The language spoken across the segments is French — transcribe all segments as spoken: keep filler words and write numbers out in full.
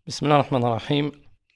بسم الله الرحمن الرحيم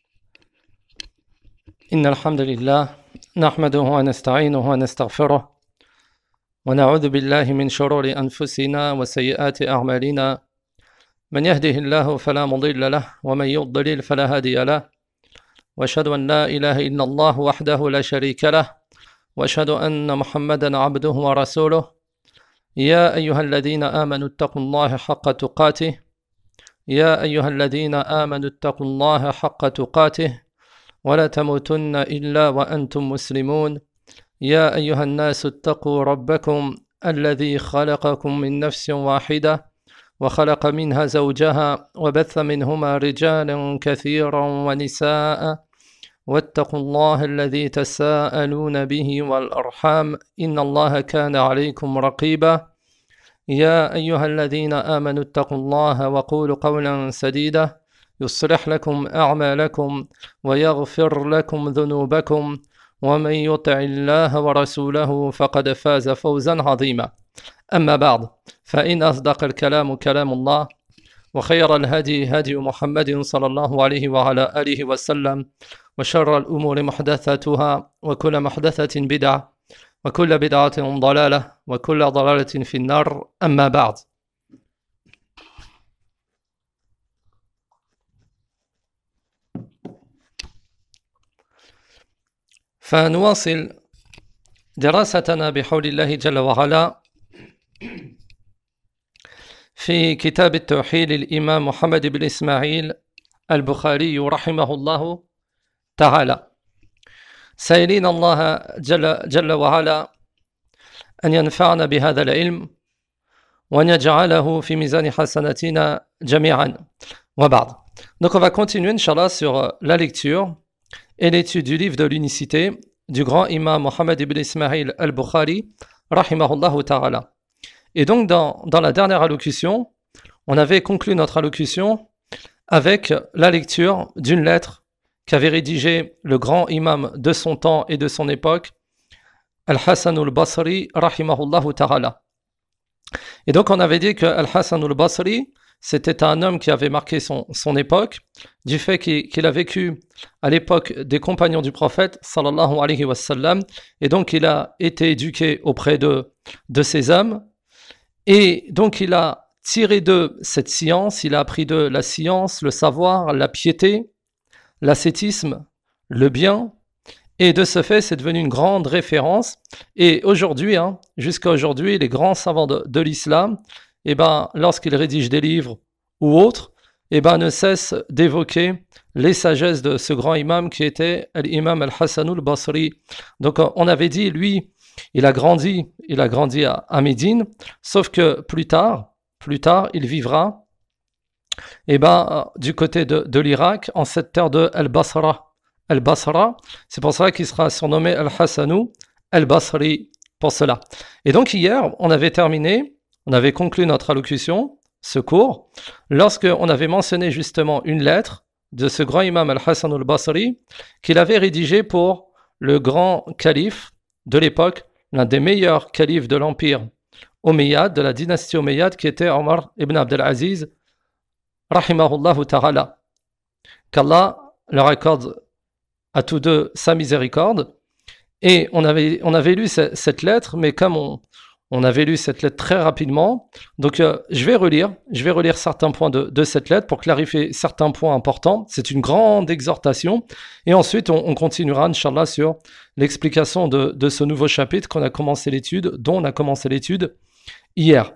إن الحمد لله نحمده ونستعينه ونستغفره ونعوذ بالله من شرور أنفسنا وسيئات أعمالنا من يهده الله فلا مضل له ومن يضلل فلا هادي له وأشهد أن لا إله إلا الله وحده لا شريك له وأشهد أن محمدا عبده ورسوله يا أيها الذين آمنوا اتقوا الله حق تقاته يا أيها الذين آمنوا اتقوا الله حق تقاته ولا تموتن إلا وأنتم مسلمون يا أيها الناس اتقوا ربكم الذي خلقكم من نفس واحدة وخلق منها زوجها وبث منهما رجالا كثيرا ونساء واتقوا الله الذي تساءلون به والأرحام إن الله كان عليكم رقيبا يا أيها الذين آمنوا اتقوا الله وقولوا قولا سديدا يصلح لكم أعمالكم ويغفر لكم ذنوبكم ومن يطع الله ورسوله فقد فاز فوزا عظيما أما بعد فإن أصدق الكلام كلام الله وخير الهدي هدي محمد صلى الله عليه وعلى آله وسلم وشر الأمور محدثاتها وكل محدثة بدعة وكل بدعة ضلالة وكل ضلالة في النار أما بعد. فنواصل دراستنا بحول الله جل وعلا في كتاب التوحيد للإمام محمد بن إسماعيل البخاري رحمه الله تعالى، سائلين الله جل, جل وعلا أن ينفعنا بهذا العلم وأن يجعله في ميزان حسناتنا جميعا وبعد. Donc on va continuer Inch'Allah sur la lecture et l'étude du livre de l'unicité du grand imam Mohammed ibn Ismail al-Bukhari rahimahullah ta'ala. Et donc dans, dans la dernière allocution, on avait conclu notre allocution avec la lecture d'une lettre qu'avait rédigé le grand imam de son temps et de son époque, Al-Hassan al-Basri, rahimahullah ta'ala. Et donc on avait dit que Al-Hassan al-Basri, c'était un homme qui avait marqué son, son époque, du fait qu'il, qu'il a vécu à l'époque des compagnons du prophète, sallallahu alayhi wa sallam, et donc il a été éduqué auprès de, de ces hommes, et donc il a tiré d'eux cette science, il a appris d'eux la science, le savoir, la piété, l'ascétisme, le bien, et de ce fait, c'est devenu une grande référence. Et aujourd'hui, hein, jusqu'à aujourd'hui, les grands savants de, de l'islam, eh ben, lorsqu'ils rédigent des livres ou autres, eh ben, ne cessent d'évoquer les sagesses de ce grand imam qui était l'imam Al-Hassan al-Basri. Donc, on avait dit, lui, il a grandi, il a grandi à, à Médine, sauf que plus tard, plus tard, il vivra et eh ben, du côté de, de l'Irak, en cette terre de Al-Basra. Al-Basra, c'est pour cela qu'il sera surnommé Al-Hassanu Al-Basri, pour cela. Et donc hier, on avait terminé, on avait conclu notre allocution, ce cours, lorsqu'on avait mentionné justement une lettre de ce grand imam Al-Hassan Al-Basri qu'il avait rédigée pour le grand calife de l'époque, l'un des meilleurs califes de l'empire Omeyyade, de la dynastie Omeyyade, qui était Omar ibn Abdel Aziz, rahimahullah ta'ala, qu'Allah leur accorde à tous deux sa miséricorde. Et on avait, on avait lu ce, cette lettre, mais comme on, on avait lu cette lettre très rapidement, donc euh, je vais relire, je vais relire certains points de, de cette lettre pour clarifier certains points importants. C'est une grande exhortation, et ensuite on, on continuera, Inch'Allah, sur l'explication de, de ce nouveau chapitre qu'on a commencé l'étude, dont on a commencé l'étude hier.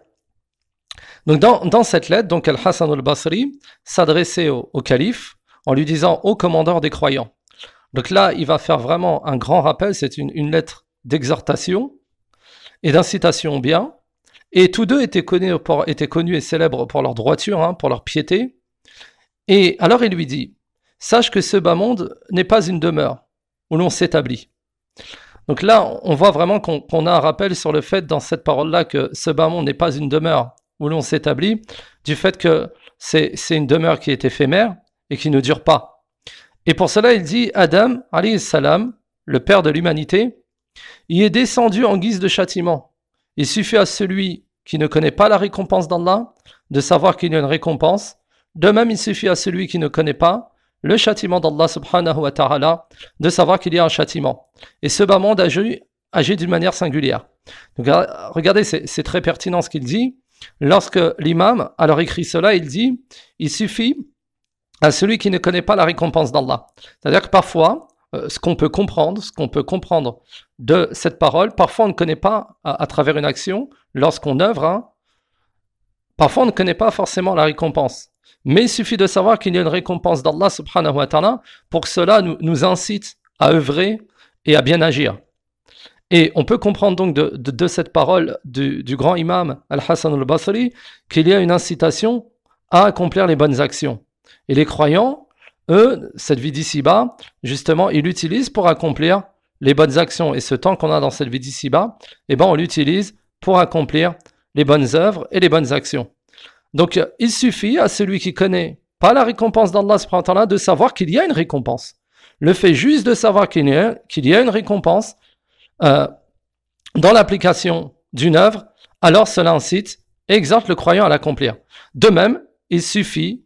Donc dans, dans cette lettre, donc Al-Hassan al-Basri s'adressait au, au calife en lui disant « Ô commandeur des croyants ». Donc là, il va faire vraiment un grand rappel, c'est une, une lettre d'exhortation et d'incitation au bien. Et tous deux étaient connus, pour, étaient connus et célèbres pour leur droiture, hein, pour leur piété. Et alors il lui dit « Sache que ce bas monde n'est pas une demeure où l'on s'établit ». Donc là, on voit vraiment qu'on, qu'on a un rappel sur le fait dans cette parole-là que ce bas monde n'est pas une demeure où l'on s'établit, du fait que c'est, c'est une demeure qui est éphémère et qui ne dure pas. Et pour cela, il dit Adam, alayhi salam, le père de l'humanité, y est descendu en guise de châtiment. Il suffit à celui qui ne connaît pas la récompense d'Allah de savoir qu'il y a une récompense De même, il suffit à celui qui ne connaît pas le châtiment d'Allah subhanahu wa ta'ala de savoir qu'il y a un châtiment. Et ce bas monde agit, agit d'une manière singulière. Donc, regardez, c'est, c'est très pertinent ce qu'il dit. Lorsque l'imam alors écrit cela, il dit, il suffit à celui qui ne connaît pas la récompense d'Allah. C'est-à-dire que parfois, euh, ce qu'on peut comprendre, ce qu'on peut comprendre de cette parole, parfois on ne connaît pas à, à travers une action, lorsqu'on œuvre, hein, parfois on ne connaît pas forcément la récompense. Mais il suffit de savoir qu'il y a une récompense d'Allah subhanahu wa ta'ala pour que cela nous, nous incite à œuvrer et à bien agir. Et on peut comprendre donc de, de, de cette parole du, du grand imam Al-Hassan al-Basri qu'il y a une incitation à accomplir les bonnes actions. Et les croyants, eux, cette vie d'ici-bas, justement, ils l'utilisent pour accomplir les bonnes actions. Et ce temps qu'on a dans cette vie d'ici-bas, eh ben, on l'utilise pour accomplir les bonnes œuvres et les bonnes actions. Donc, il suffit à celui qui connaît pas la récompense d'Allah subhanahu wa ta'ala de savoir qu'il y a une récompense. Le fait juste de savoir qu'il y a, qu'il y a une récompense euh, dans l'application d'une œuvre, alors cela incite et exhorte le croyant à l'accomplir. De même, il suffit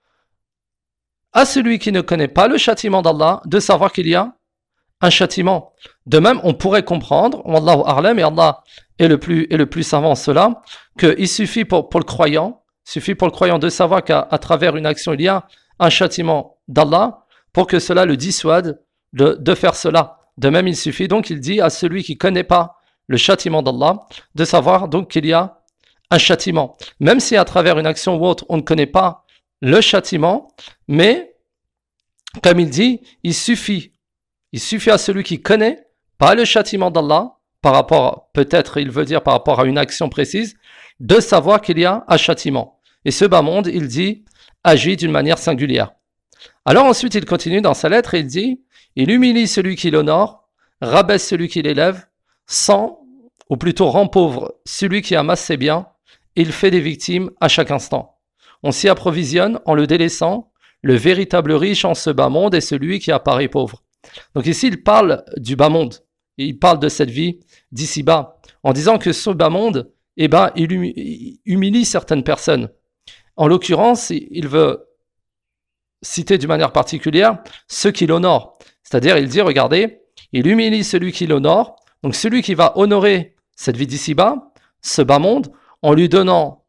à celui qui ne connaît pas le châtiment d'Allah de savoir qu'il y a un châtiment. De même, on pourrait comprendre, Wallahu a'lam, et Allah est le plus, est le plus savant en cela, qu'il suffit pour, pour le croyant, suffit pour le croyant de savoir qu'à à travers une action, il y a un châtiment d'Allah pour que cela le dissuade de, de faire cela. De même, il suffit donc, il dit à celui qui ne connaît pas le châtiment d'Allah de savoir donc qu'il y a un châtiment. Même si à travers une action ou autre, on ne connaît pas le châtiment, mais comme il dit, il suffit, il suffit à celui qui connaît pas le châtiment d'Allah, par rapport, peut-être il veut dire par rapport à une action précise, de savoir qu'il y a un châtiment. Et ce bas monde, il dit, agit d'une manière singulière. Alors ensuite, il continue dans sa lettre et il dit, il humilie celui qui l'honore, rabaisse celui qui l'élève, sans, ou plutôt rend pauvre celui qui amasse ses biens, il fait des victimes à chaque instant. On s'y approvisionne en le délaissant. Le véritable riche en ce bas monde est celui qui apparaît pauvre. Donc ici, il parle du bas monde. Et il parle de cette vie d'ici-bas. En disant que ce bas monde, eh ben, il humilie certaines personnes. En l'occurrence, il veut citer d'une manière particulière ceux qui l'honorent. C'est-à-dire, il dit, regardez, il humilie celui qui l'honore. Donc celui qui va honorer cette vie d'ici-bas, ce bas monde, en lui donnant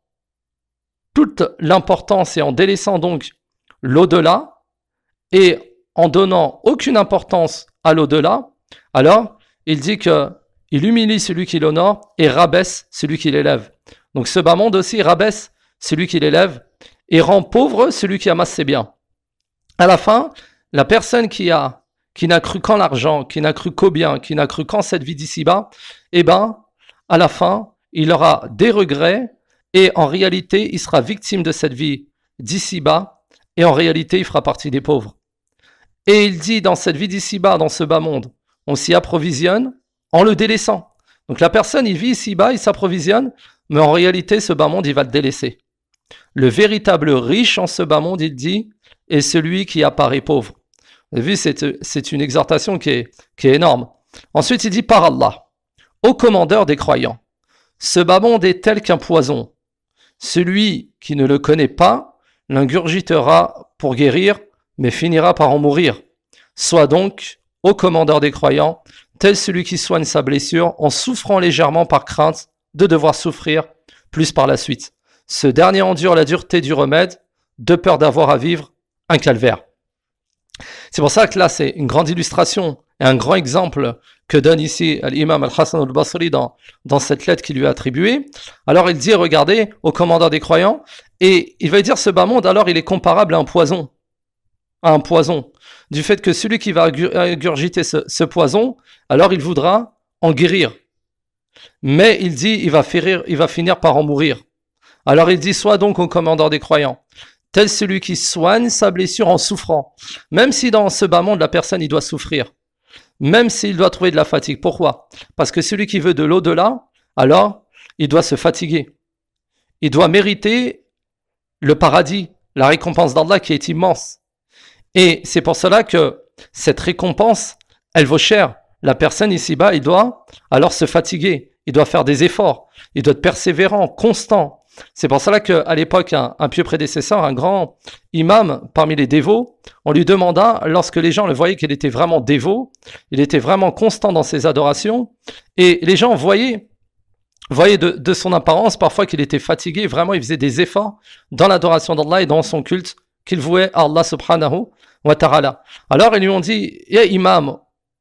toute l'importance et en délaissant donc l'au-delà et en donnant aucune importance à l'au-delà, alors il dit que il humilie celui qui l'honore et rabaisse celui qui l'élève. Donc ce bas monde aussi rabaisse celui qui l'élève et rend pauvre celui qui amasse ses biens. À la fin, la personne qui a qui n'a cru qu'en l'argent, qui n'a cru qu'au bien, qui n'a cru qu'en cette vie d'ici-bas, eh ben, à la fin, il aura des regrets. Et en réalité, il sera victime de cette vie d'ici-bas, et en réalité, il fera partie des pauvres. Et il dit, dans cette vie d'ici-bas, dans ce bas monde, on s'y approvisionne en le délaissant. Donc la personne, il vit ici-bas, il s'approvisionne, mais en réalité, ce bas monde, il va le délaisser. Le véritable riche en ce bas monde, il dit, est celui qui apparaît pauvre. Vous avez vu, c'est, c'est une exhortation qui est, qui est énorme. Ensuite, il dit, par Allah, ô commandeur des croyants, ce bas monde est tel qu'un poison. Celui qui ne le connaît pas l'ingurgitera pour guérir, mais finira par en mourir. Sois donc, ô commandeur des croyants, tel celui qui soigne sa blessure en souffrant légèrement par crainte de devoir souffrir plus par la suite. Ce dernier endure la dureté du remède, de peur d'avoir à vivre un calvaire. C'est pour ça que là, c'est une grande illustration et un grand exemple que donne ici l'imam Al-Hassan al-Basri dans, dans cette lettre qui lui est attribuée. Alors il dit, regardez, au commandeur des croyants, et il va dire ce bas monde, alors il est comparable à un poison. À un poison. Du fait que celui qui va ingurgiter ce, ce poison, alors il voudra en guérir. Mais il dit, il va, férir, il va finir par en mourir. Alors il dit, sois donc au commandeur des croyants, tel celui qui soigne sa blessure en souffrant. Même si dans ce bas monde, la personne, il doit souffrir. Même s'il doit trouver de la fatigue. Pourquoi ? Parce que celui qui veut de l'au-delà, alors, il doit se fatiguer. Il doit mériter le paradis, la récompense d'Allah qui est immense. Et c'est pour cela que cette récompense, elle vaut cher. La personne ici-bas, il doit alors se fatiguer. Il doit faire des efforts. Il doit être persévérant, constant. C'est pour cela qu'à l'époque, un, un pieux prédécesseur, un grand imam parmi les dévots, on lui demanda, lorsque les gens le voyaient qu'il était vraiment dévot, il était vraiment constant dans ses adorations, et les gens voyaient, voyaient de, de son apparence parfois qu'il était fatigué, vraiment il faisait des efforts dans l'adoration d'Allah et dans son culte qu'il vouait à Allah subhanahu wa ta'ala. Alors ils lui ont dit, eh, imam,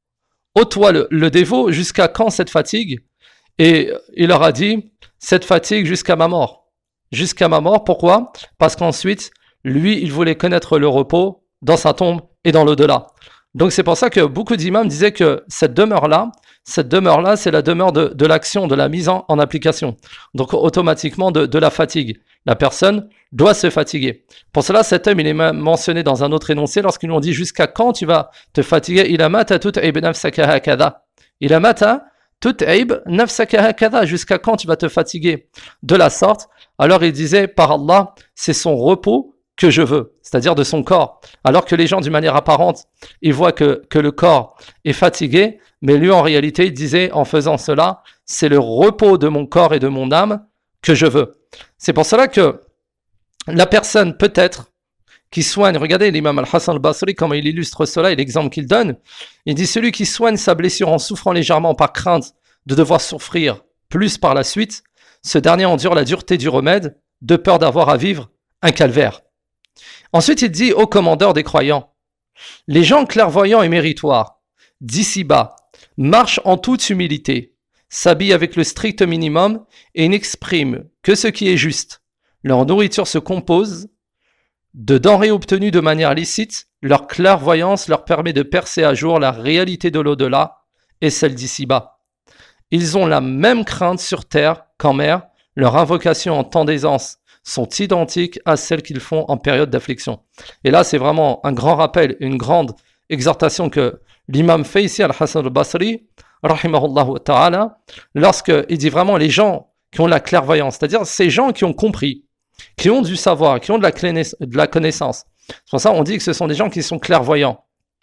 ô toi le, le dévot, jusqu'à quand cette fatigue? Et il leur a dit, cette fatigue jusqu'à ma mort. Jusqu'à ma mort, pourquoi? Parce qu'ensuite, lui, il voulait connaître le repos dans sa tombe et dans l'au-delà. Donc c'est pour ça que beaucoup d'imams disaient que cette demeure-là, cette demeure-là, c'est la demeure de, de l'action, de la mise en, en application. Donc automatiquement de, de la fatigue. La personne doit se fatiguer. Pour cela, cet homme, il est mentionné dans un autre énoncé lorsqu'ils lui ont dit jusqu'à quand tu vas te fatiguer. Il a mata tout aib nafsaka hakada. Il a mata tout aib nafsaka hakada. Jusqu'à quand tu vas te fatiguer de la sorte? Alors il disait, par Allah, c'est son repos que je veux, c'est-à-dire de son corps. Alors que les gens, d'une manière apparente, ils voient que, que le corps est fatigué, mais lui, en réalité, il disait, en faisant cela, c'est le repos de mon corps et de mon âme que je veux. C'est pour cela que la personne, peut-être, qui soigne, regardez l'imam Al-Hassan Al-Basri, comment il illustre cela et l'exemple qu'il donne, il dit, celui qui soigne sa blessure en souffrant légèrement par crainte de devoir souffrir plus par la suite, ce dernier endure la dureté du remède, de peur d'avoir à vivre un calvaire. Ensuite, il dit au commandeur des croyants, les gens clairvoyants et méritoires, d'ici-bas, marchent en toute humilité, s'habillent avec le strict minimum et n'expriment que ce qui est juste. Leur nourriture se compose de denrées obtenues de manière licite, leur clairvoyance leur permet de percer à jour la réalité de l'au-delà et celle d'ici-bas. Ils ont la même crainte sur terre qu'en mer, leur invocation en temps d'aisance sont identiques à celles qu'ils font en période d'affliction. Et là, c'est vraiment un grand rappel, une grande exhortation que l'imam fait ici, Al-Hassan Al-Basri, rahimahullah ta'ala, lorsqu'il dit vraiment les gens qui ont la clairvoyance, c'est-à-dire ces gens qui ont compris, qui ont du savoir, qui ont de la, clé- de la connaissance. C'est pour ça qu'on dit que ce sont des gens qui sont clairvoyants.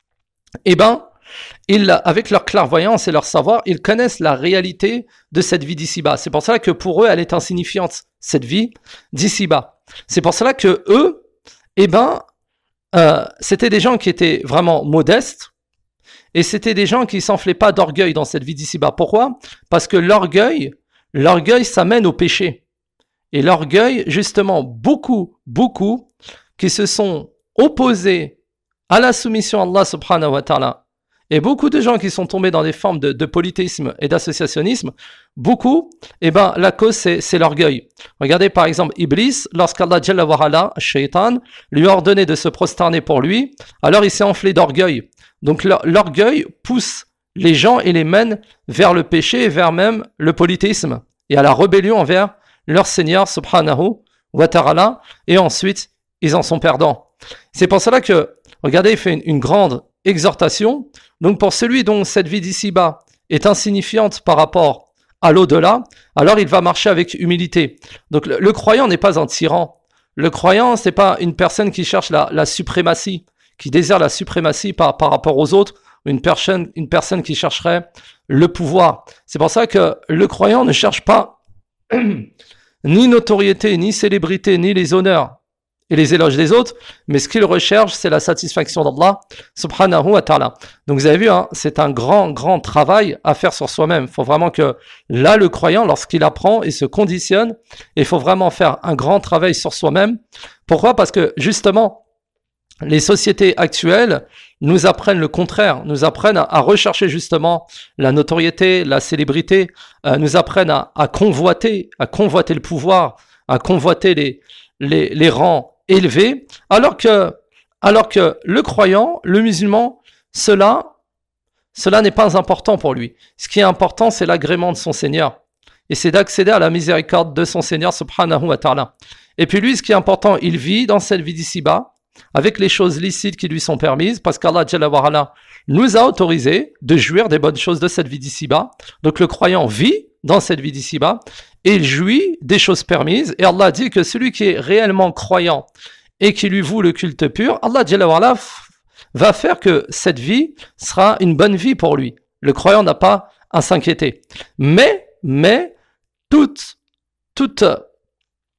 Eh bien, ils, avec leur clairvoyance et leur savoir, ils connaissent la réalité de cette vie d'ici-bas. C'est pour cela que pour eux, elle est insignifiante, cette vie d'ici-bas. C'est pour cela que eux, eh ben, euh, c'était des gens qui étaient vraiment modestes et c'était des gens qui s'enflaient pas d'orgueil dans cette vie d'ici-bas. Pourquoi? Parce que l'orgueil, l'orgueil, ça mène au péché. Et l'orgueil, justement, beaucoup, beaucoup qui se sont opposés à la soumission à Allah subhanahu wa ta'ala. Et beaucoup de gens qui sont tombés dans des formes de, de polythéisme et d'associationnisme, beaucoup, eh ben, la cause, c'est, c'est l'orgueil. Regardez par exemple Iblis, lorsqu'Allah Jalla wa Ala, Shaitan, lui a ordonné de se prosterner pour lui, alors il s'est enflé d'orgueil. Donc l'orgueil pousse les gens et les mène vers le péché et vers même le polythéisme et à la rébellion envers leur Seigneur subhanahu wa ta'ala, et ensuite ils en sont perdants. C'est pour cela que, regardez, il fait une, une grande exhortation. Donc pour celui dont cette vie d'ici-bas est insignifiante par rapport à l'au-delà, alors il va marcher avec humilité. Donc le, le croyant n'est pas un tyran. Le croyant, c'est pas une personne qui cherche la, la suprématie, qui désire la suprématie par, par rapport aux autres, une personne, une personne qui chercherait le pouvoir. C'est pour ça que le croyant ne cherche pas ni notoriété, ni célébrité, ni les honneurs et les éloges des autres, mais ce qu'il recherche, c'est la satisfaction d'Allah subhanahu wa ta'ala. Donc vous avez vu, hein, c'est un grand, grand travail à faire sur soi-même. Il faut vraiment que là, le croyant, lorsqu'il apprend et se conditionne, il faut vraiment faire un grand travail sur soi-même. Pourquoi? Parce que justement, les sociétés actuelles nous apprennent le contraire, nous apprennent à, à rechercher justement la notoriété, la célébrité, euh, nous apprennent à, à convoiter, à convoiter le pouvoir, à convoiter les, les, les rangs élevés, alors que, alors que le croyant, le musulman, cela, cela n'est pas important pour lui. Ce qui est important, c'est l'agrément de son Seigneur. Et c'est d'accéder à la miséricorde de son Seigneur, subhanahu wa ta'ala. Et puis lui, ce qui est important, il vit dans cette vie d'ici-bas, avec les choses licites qui lui sont permises, parce qu'Allah Jalla wa Ala nous a autorisé de jouir des bonnes choses de cette vie d'ici-bas. Donc le croyant vit dans cette vie d'ici-bas, et il jouit des choses permises, et Allah dit que celui qui est réellement croyant, et qui lui voue le culte pur, Allah Jalla wa Ala va faire que cette vie sera une bonne vie pour lui. Le croyant n'a pas à s'inquiéter. Mais, mais, toute, toute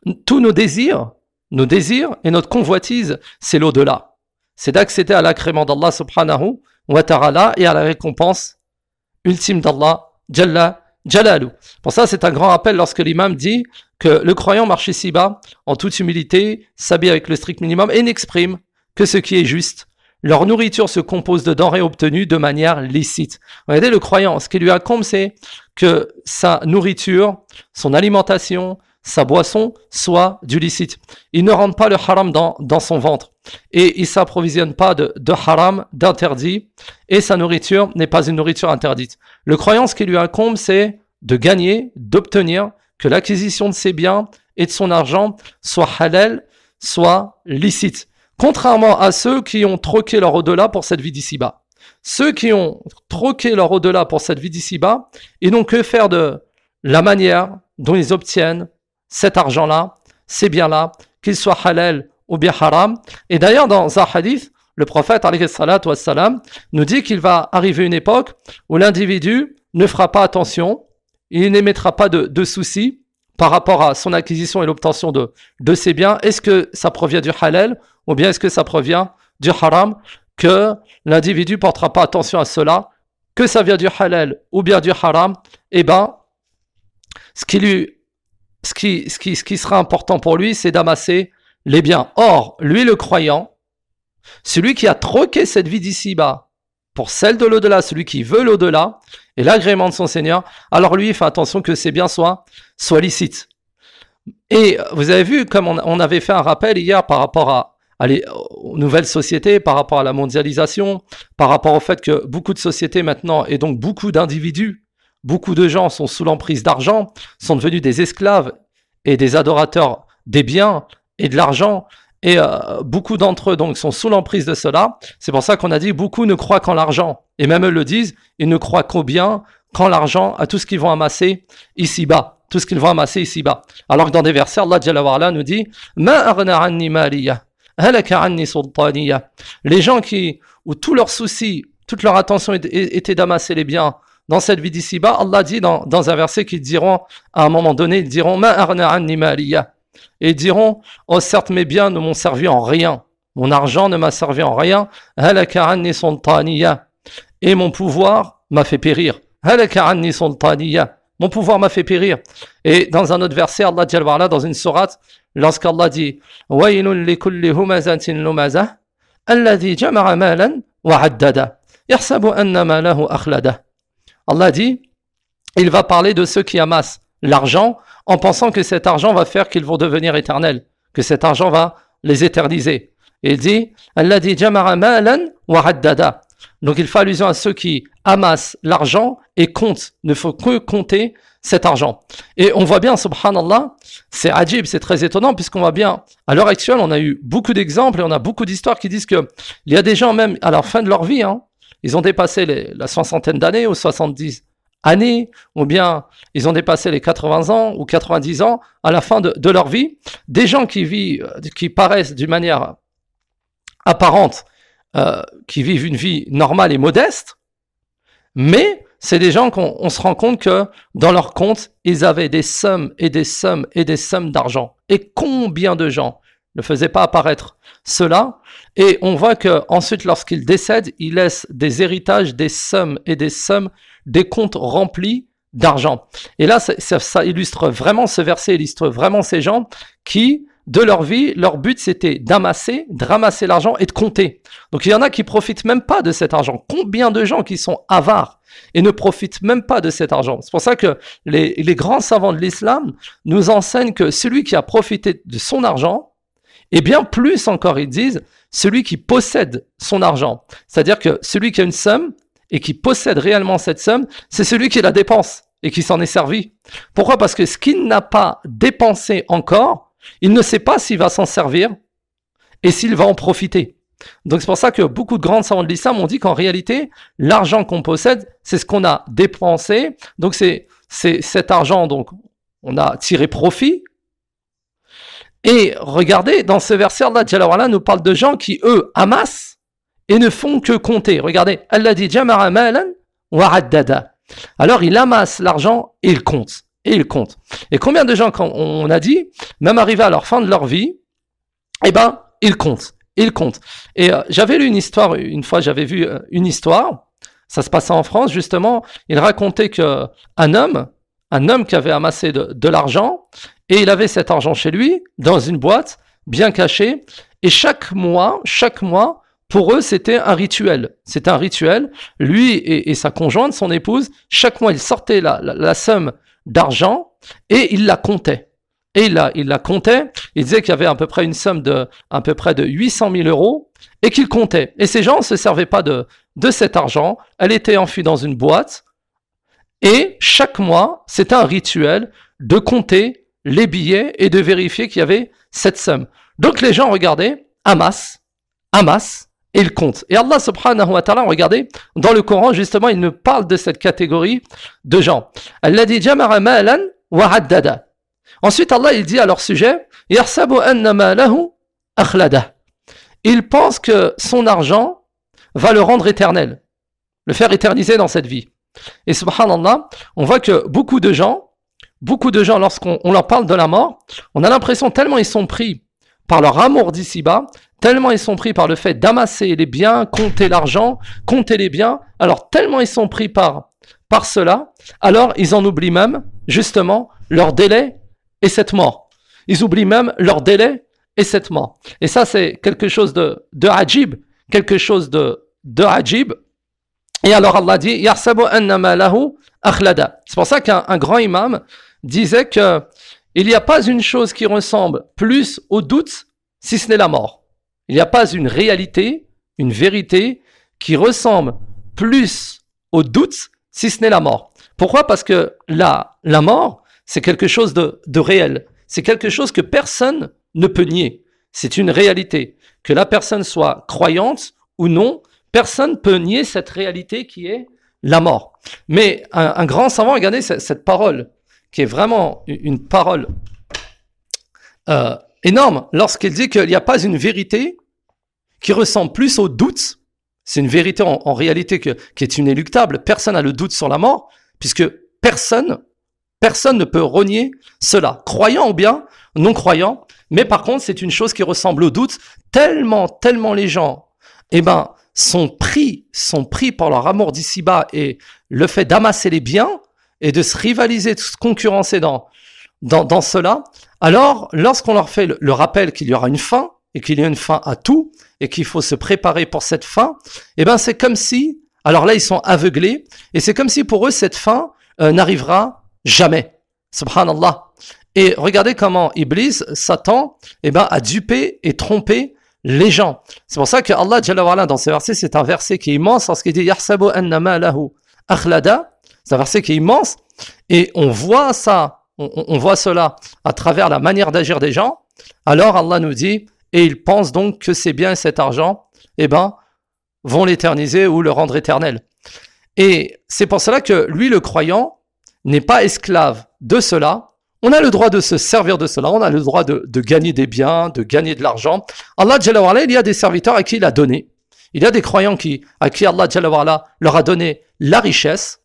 tous nos désirs, nos désirs et notre convoitise, c'est l'au-delà. C'est d'accéder à l'agrément d'Allah subhanahu wa ta'ala et à la récompense ultime d'Allah Jalla Jalalu. Pour ça, c'est un grand rappel lorsque l'imam dit que le croyant marche ici-bas en toute humilité, s'habille avec le strict minimum et n'exprime que ce qui est juste. Leur nourriture se compose de denrées obtenues de manière licite. Regardez, le croyant, ce qui lui incombe, c'est que sa nourriture, son alimentation, sa boisson soit du licite. Il ne rentre pas le haram dans, dans son ventre et il ne s'approvisionne pas de, de haram, d'interdit, et sa nourriture n'est pas une nourriture interdite. Le croyant, ce qui lui incombe, c'est de gagner, d'obtenir que l'acquisition de ses biens et de son argent soit halal, soit licite. Contrairement à ceux qui ont troqué leur au-delà pour cette vie d'ici-bas. Ceux qui ont troqué leur au-delà pour cette vie d'ici-bas, ils n'ont que faire de la manière dont ils obtiennent cet argent-là, ces biens-là, qu'ils soient halal ou bien haram. Et d'ailleurs, dans un hadith, le prophète, alayhi salatu wassalam, nous dit qu'il va arriver une époque où l'individu ne fera pas attention, il n'émettra pas de, de soucis par rapport à son acquisition et l'obtention de, de ses biens. Est-ce que ça provient du halal ou bien est-ce que ça provient du haram? Que l'individu portera pas attention à cela, que ça vient du halal ou bien du haram, eh ben, ce qui lui Ce qui, ce, qui, ce qui sera important pour lui, c'est d'amasser les biens. Or, lui le croyant, celui qui a troqué cette vie d'ici-bas pour celle de l'au-delà, celui qui veut l'au-delà, et l'agrément de son Seigneur, alors lui, il fait attention que ses biens soient, soient licites. Et vous avez vu, comme on, on avait fait un rappel hier par rapport à, à les, aux nouvelles sociétés, par rapport à la mondialisation, par rapport au fait que beaucoup de sociétés maintenant, et donc beaucoup d'individus, beaucoup de gens sont sous l'emprise d'argent, sont devenus des esclaves et des adorateurs des biens et de l'argent, et euh, beaucoup d'entre eux donc sont sous l'emprise de cela. C'est pour ça qu'on a dit beaucoup ne croient qu'en l'argent, et même eux le disent, ils ne croient qu'au bien, qu'en l'argent, à tout ce qu'ils vont amasser ici-bas, tout ce qu'ils vont amasser ici-bas. Alors que dans des versets, Allah Jalla wa Ala nous dit Ma aghna anni maliya, halaka anni sultaniya. Les gens qui, où tous leurs soucis, toute leur attention était d'amasser les biens dans cette vie d'ici-bas, Allah dit dans, dans un verset qu'ils diront, à un moment donné, ils diront Ma aghna anni maliya. Et ils diront Oh, certes, mes biens ne m'ont servi en rien, mon argent ne m'a servi en rien, halaka anni sultaniya. Et mon pouvoir m'a fait périr. Halaka anni sultaniya. Mon pouvoir m'a fait périr. Et dans un autre verset, Allah Jalla wa Ala, dans une sourate, lorsqu'Allah dit Waylun li kulli humazatin lumazah, alladhi jama'a malan wa addada, yahsabu anna malahu akhlada. Allah dit, il va parler de ceux qui amassent l'argent en pensant que cet argent va faire qu'ils vont devenir éternels, que cet argent va les éterniser. Et il dit, alladhi jama'a malan wa addada. Donc il fait allusion à ceux qui amassent l'argent et comptent, ne faut que compter cet argent. Et on voit bien, subhanallah, c'est ajib, c'est très étonnant, puisqu'on voit bien, à l'heure actuelle, on a eu beaucoup d'exemples et on a beaucoup d'histoires qui disent que il y a des gens même à la fin de leur vie, hein, ils ont dépassé les, la soixantaine d'années ou soixante-dix années, ou bien ils ont dépassé les quatre-vingts ans ou quatre-vingt-dix ans à la fin de, de leur vie. Des gens qui vivent, qui paraissent d'une manière apparente, Euh, qui vivent une vie normale et modeste, mais c'est des gens qu'on on se rend compte que dans leur compte, ils avaient des sommes et des sommes et des sommes d'argent. Et combien de gens ne faisaient pas apparaître cela? Et on voit que ensuite, lorsqu'ils décèdent, ils laissent des héritages, des sommes et des sommes, des comptes remplis d'argent. Et là, ça, ça, ça illustre vraiment, ce verset illustre vraiment ces gens qui, de leur vie, leur but c'était d'amasser, de ramasser l'argent et de compter. Donc il y en a qui profitent même pas de cet argent. Combien de gens qui sont avares et ne profitent même pas de cet argent? C'est pour ça que les, les grands savants de l'islam nous enseignent que celui qui a profité de son argent, et bien plus encore ils disent, celui qui possède son argent. C'est-à-dire que celui qui a une somme et qui possède réellement cette somme, c'est celui qui la dépense et qui s'en est servi. Pourquoi? Parce que ce qu'il n'a pas dépensé encore, il ne sait pas s'il va s'en servir et s'il va en profiter. Donc c'est pour ça que beaucoup de grands savants de l'islam ont dit qu'en réalité, l'argent qu'on possède, c'est ce qu'on a dépensé. Donc c'est, c'est cet argent, donc on a tiré profit. Et regardez, dans ce verset, Allah Jalla wa Ala nous parle de gens qui, eux, amassent et ne font que compter. Regardez, Allah dit « Jama'a malan wa addada ». Alors il amasse l'argent et il compte. et ils comptent. Et combien de gens, quand on a dit, même arrivés à leur fin de leur vie, eh ben, ils comptent, ils comptent. Et euh, j'avais lu une histoire, une fois j'avais vu euh, une histoire, ça se passait en France justement, il racontait que un homme, un homme qui avait amassé de, de l'argent, et il avait cet argent chez lui, dans une boîte, bien cachée, et chaque mois, chaque mois, pour eux, c'était un rituel. C'était un rituel. Lui et, et sa conjointe, son épouse, chaque mois, ils sortaient la, la, la somme d'argent et ils la comptaient. Et il la, il la comptait. Il disait qu'il y avait à peu près une somme de, à peu près de huit cent mille euros et qu'il comptait. Et ces gens ne se servaient pas de, de cet argent. Elle était enfuie dans une boîte. Et chaque mois, c'était un rituel de compter les billets et de vérifier qu'il y avait cette somme. Donc les gens regardaient, amassent, amassent, et il compte. Et Allah subhanahu wa ta'ala, regardez, dans le Coran, justement, il nous parle de cette catégorie de gens. Alladhi jama'a malan wa haddada. Ensuite, Allah, il dit à leur sujet, yarsabu anna malahu akhlada. Il pense que son argent va le rendre éternel, le faire éterniser dans cette vie. Et subhanallah, on voit que beaucoup de gens, beaucoup de gens, lorsqu'on on leur parle de la mort, on a l'impression tellement ils sont pris par leur amour d'ici-bas, tellement ils sont pris par le fait d'amasser les biens, compter l'argent, compter les biens, alors tellement ils sont pris par, par cela, alors ils en oublient même, justement, leur délai et cette mort. Ils oublient même leur délai et cette mort. Et ça, c'est quelque chose de, de ajib, quelque chose de, de ajib. Et alors Allah dit, yarsabu anna malahu akhlada. C'est pour ça qu'un un grand imam disait que il n'y a pas une chose qui ressemble plus au doute si ce n'est la mort. Il n'y a pas une réalité, une vérité qui ressemble plus au doute si ce n'est la mort. Pourquoi ? Parce que la, la mort, c'est quelque chose de, de réel. C'est quelque chose que personne ne peut nier. C'est une réalité. Que la personne soit croyante ou non, personne ne peut nier cette réalité qui est la mort. Mais un, un grand savant, regardez cette, cette parole, qui est vraiment une parole euh, énorme, lorsqu'il dit qu'il n'y a pas une vérité qui ressemble plus au doute. C'est une vérité en, en réalité que, qui est inéluctable. Personne n'a le doute sur la mort, puisque personne, personne ne peut renier cela, croyant ou bien non croyant. Mais par contre, c'est une chose qui ressemble au doute. Tellement, tellement les gens, eh ben, sont pris, sont pris par leur amour d'ici-bas et le fait d'amasser les biens et de se rivaliser, de se concurrencer dans, dans, dans cela. Alors, lorsqu'on leur fait le, le rappel qu'il y aura une fin et qu'il y a une fin à tout et qu'il faut se préparer pour cette fin, eh ben, c'est comme si, alors là, ils sont aveuglés et c'est comme si pour eux, cette fin euh, n'arrivera jamais. Subhanallah. Et regardez comment Iblis, Satan, eh ben, a dupé et trompé les gens. C'est pour ça que Allah, Jalla wa ala, dans ce verset, c'est un verset qui est immense lorsqu'il dit Yarsabu anna malahu akhlada. C'est un verset qui est immense et on voit ça, on, on voit cela à travers la manière d'agir des gens. Alors Allah nous dit, et ils pensent donc que ces biens et cet argent, eh ben, vont l'éterniser ou le rendre éternel. Et c'est pour cela que lui, le croyant, n'est pas esclave de cela. On a le droit de se servir de cela, on a le droit de, de gagner des biens, de gagner de l'argent. Allah Jalla wa ala, il y a des serviteurs à qui il a donné. Il y a des croyants qui, à qui Allah Jalla wa ala leur a donné la richesse.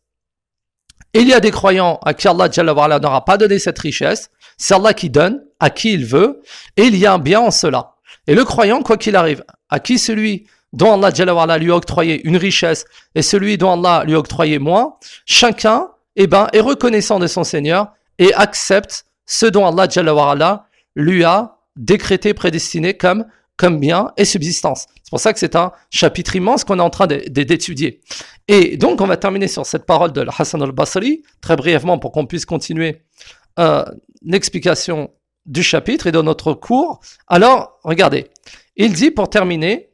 Et il y a des croyants à qui Allah Jalla wa ala n'aura pas donné cette richesse. C'est Allah qui donne à qui il veut. Et il y a un bien en cela. Et le croyant, quoi qu'il arrive, à qui celui dont Allah Jalla wa ala lui a octroyé une richesse et celui dont Allah lui a octroyé moins, chacun eh ben, est reconnaissant de son Seigneur et accepte ce dont Allah Jalla wa ala lui a décrété, prédestiné comme, comme bien et subsistance. C'est pour ça que c'est un chapitre immense qu'on est en train de, de, d'étudier. Et donc, on va terminer sur cette parole de Hassan al-Basri, très brièvement pour qu'on puisse continuer euh, l'explication du chapitre et de notre cours. Alors, regardez, il dit pour terminer,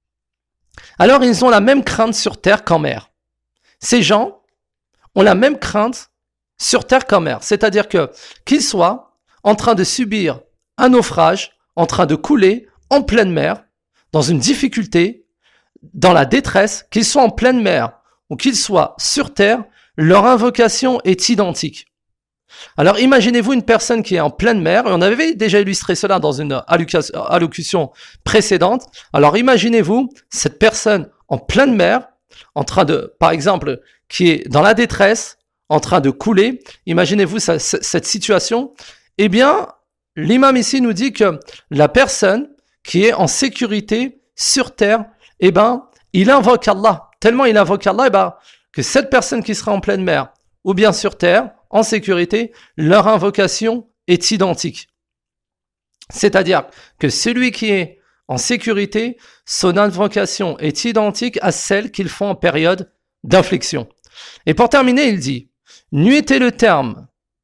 alors ils ont la même crainte sur terre qu'en mer. Ces gens ont la même crainte sur terre qu'en mer. C'est-à-dire que qu'ils soient en train de subir un naufrage, en train de couler en pleine mer, dans une difficulté, dans la détresse, qu'ils soient en pleine mer ou qu'ils soient sur terre, leur invocation est identique. Alors imaginez-vous une personne qui est en pleine mer, et on avait déjà illustré cela dans une allocution précédente. Alors imaginez-vous cette personne en pleine mer, en train de, par exemple, qui est dans la détresse, en train de couler. Imaginez-vous ça, cette situation. Eh bien, l'imam ici nous dit que la personne qui est en sécurité sur terre, eh ben, il invoque Allah. Tellement il invoque Allah, eh ben, que cette personne qui sera en pleine mer ou bien sur terre, en sécurité, leur invocation est identique. C'est-à-dire que celui qui est en sécurité, son invocation est identique à celle qu'ils font en période d'infliction. Et pour terminer, il dit « N'eût été le terme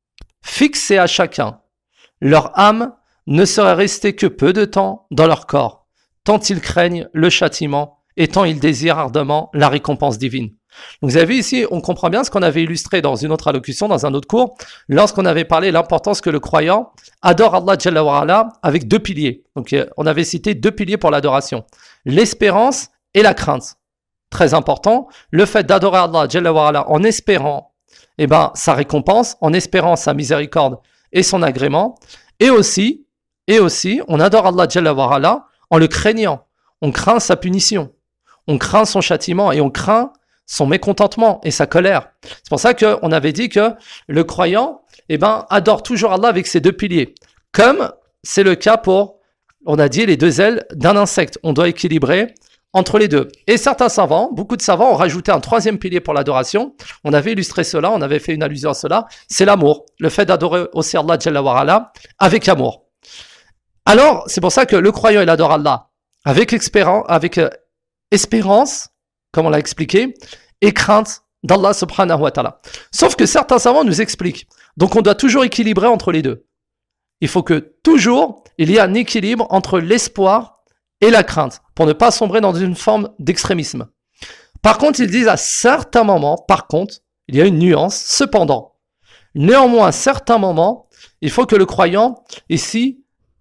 fixé à chacun, leur âme ne serait restée que peu de temps dans leur corps, tant ils craignent le châtiment et tant ils désirent ardemment la récompense divine. » Donc vous avez vu ici, on comprend bien ce qu'on avait illustré dans une autre allocution, dans un autre cours, lorsqu'on avait parlé de l'importance que le croyant adore Allah Jalla wa Ala avec deux piliers. Donc on avait cité deux piliers pour l'adoration, l'espérance et la crainte. Très important, le fait d'adorer Allah Jalla wa Ala en espérant eh ben, sa récompense, en espérant sa miséricorde et son agrément, et aussi, et aussi on adore Allah Jalla wa Ala en le craignant. On craint sa punition, on craint son châtiment et on craint son mécontentement et sa colère. C'est pour ça qu'on avait dit que le croyant eh ben, adore toujours Allah avec ces deux piliers. Comme c'est le cas pour, on a dit, les deux ailes d'un insecte. On doit équilibrer entre les deux. Et certains savants, beaucoup de savants ont rajouté un troisième pilier pour l'adoration. On avait illustré cela, on avait fait une allusion à cela. C'est l'amour. Le fait d'adorer aussi Allah Jalla wa Ala avec amour. Alors, c'est pour ça que le croyant, il adore Allah avec, expéran- avec euh, espérance, comme on l'a expliqué, et crainte d'Allah subhanahu wa ta'ala. Sauf que certains savants nous expliquent. Donc on doit toujours équilibrer entre les deux. Il faut que toujours, il y ait un équilibre entre l'espoir et la crainte, pour ne pas sombrer dans une forme d'extrémisme. Par contre, ils disent à certains moments, par contre, il y a une nuance, cependant. Néanmoins, à certains moments, il faut que le croyant, ici,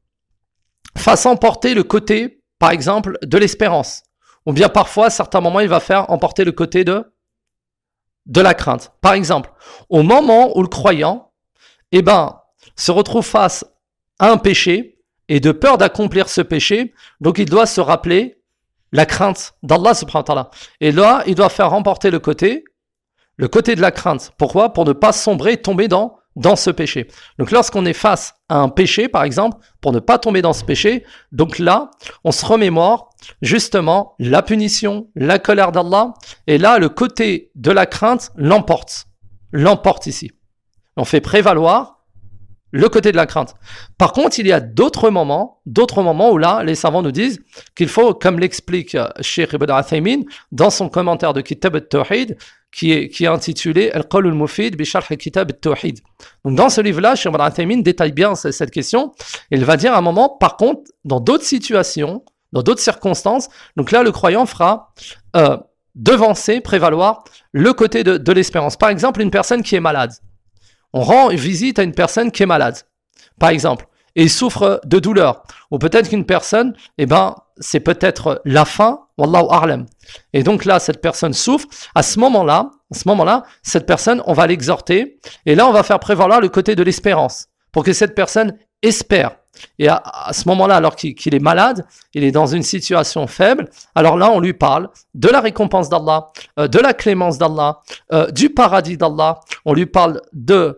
fasse emporter le côté, par exemple, de l'espérance. Ou bien parfois, à certains moments, il va faire emporter le côté de, de la crainte. Par exemple, au moment où le croyant eh ben, se retrouve face à un péché et de peur d'accomplir ce péché, donc il doit se rappeler la crainte d'Allah subhanahu wa ta'ala. Et là, il doit faire remporter le côté, le côté de la crainte. Pourquoi ? Pour ne pas sombrer et tomber dans dans ce péché. Donc lorsqu'on est face à un péché, par exemple, pour ne pas tomber dans ce péché, donc là, on se remémore justement la punition, la colère d'Allah, et là, le côté de la crainte l'emporte, l'emporte ici. On fait prévaloir le côté de la crainte. Par contre, il y a d'autres moments, d'autres moments où là, les savants nous disent qu'il faut, comme l'explique Cheikh Ibn Uthaymin dans son commentaire de Kitab al-Tawhid, qui est, qui est intitulé Al-Qawl al-Mufid bi Sharh Kitab al-Tawhid. Donc dans ce livre-là, Cheikh Ibn Uthaymin détaille bien cette question. Il va dire à un moment, par contre, dans d'autres situations, dans d'autres circonstances, donc là, le croyant fera euh, devancer, prévaloir le côté de, de l'espérance. Par exemple, une personne qui est malade. On rend visite à une personne qui est malade, par exemple, et il souffre de douleur. Ou peut-être qu'une personne, eh ben, c'est peut-être la faim, wallahu a'lam. Et donc là, cette personne souffre. À ce moment-là, à ce moment-là, cette personne, on va l'exhorter. Et là, on va faire prévaloir le côté de l'espérance, pour que cette personne espère. Et à, à ce moment-là, alors qu'il, qu'il est malade, il est dans une situation faible, alors là, on lui parle de la récompense d'Allah, euh, de la clémence d'Allah, euh, du paradis d'Allah. On lui parle de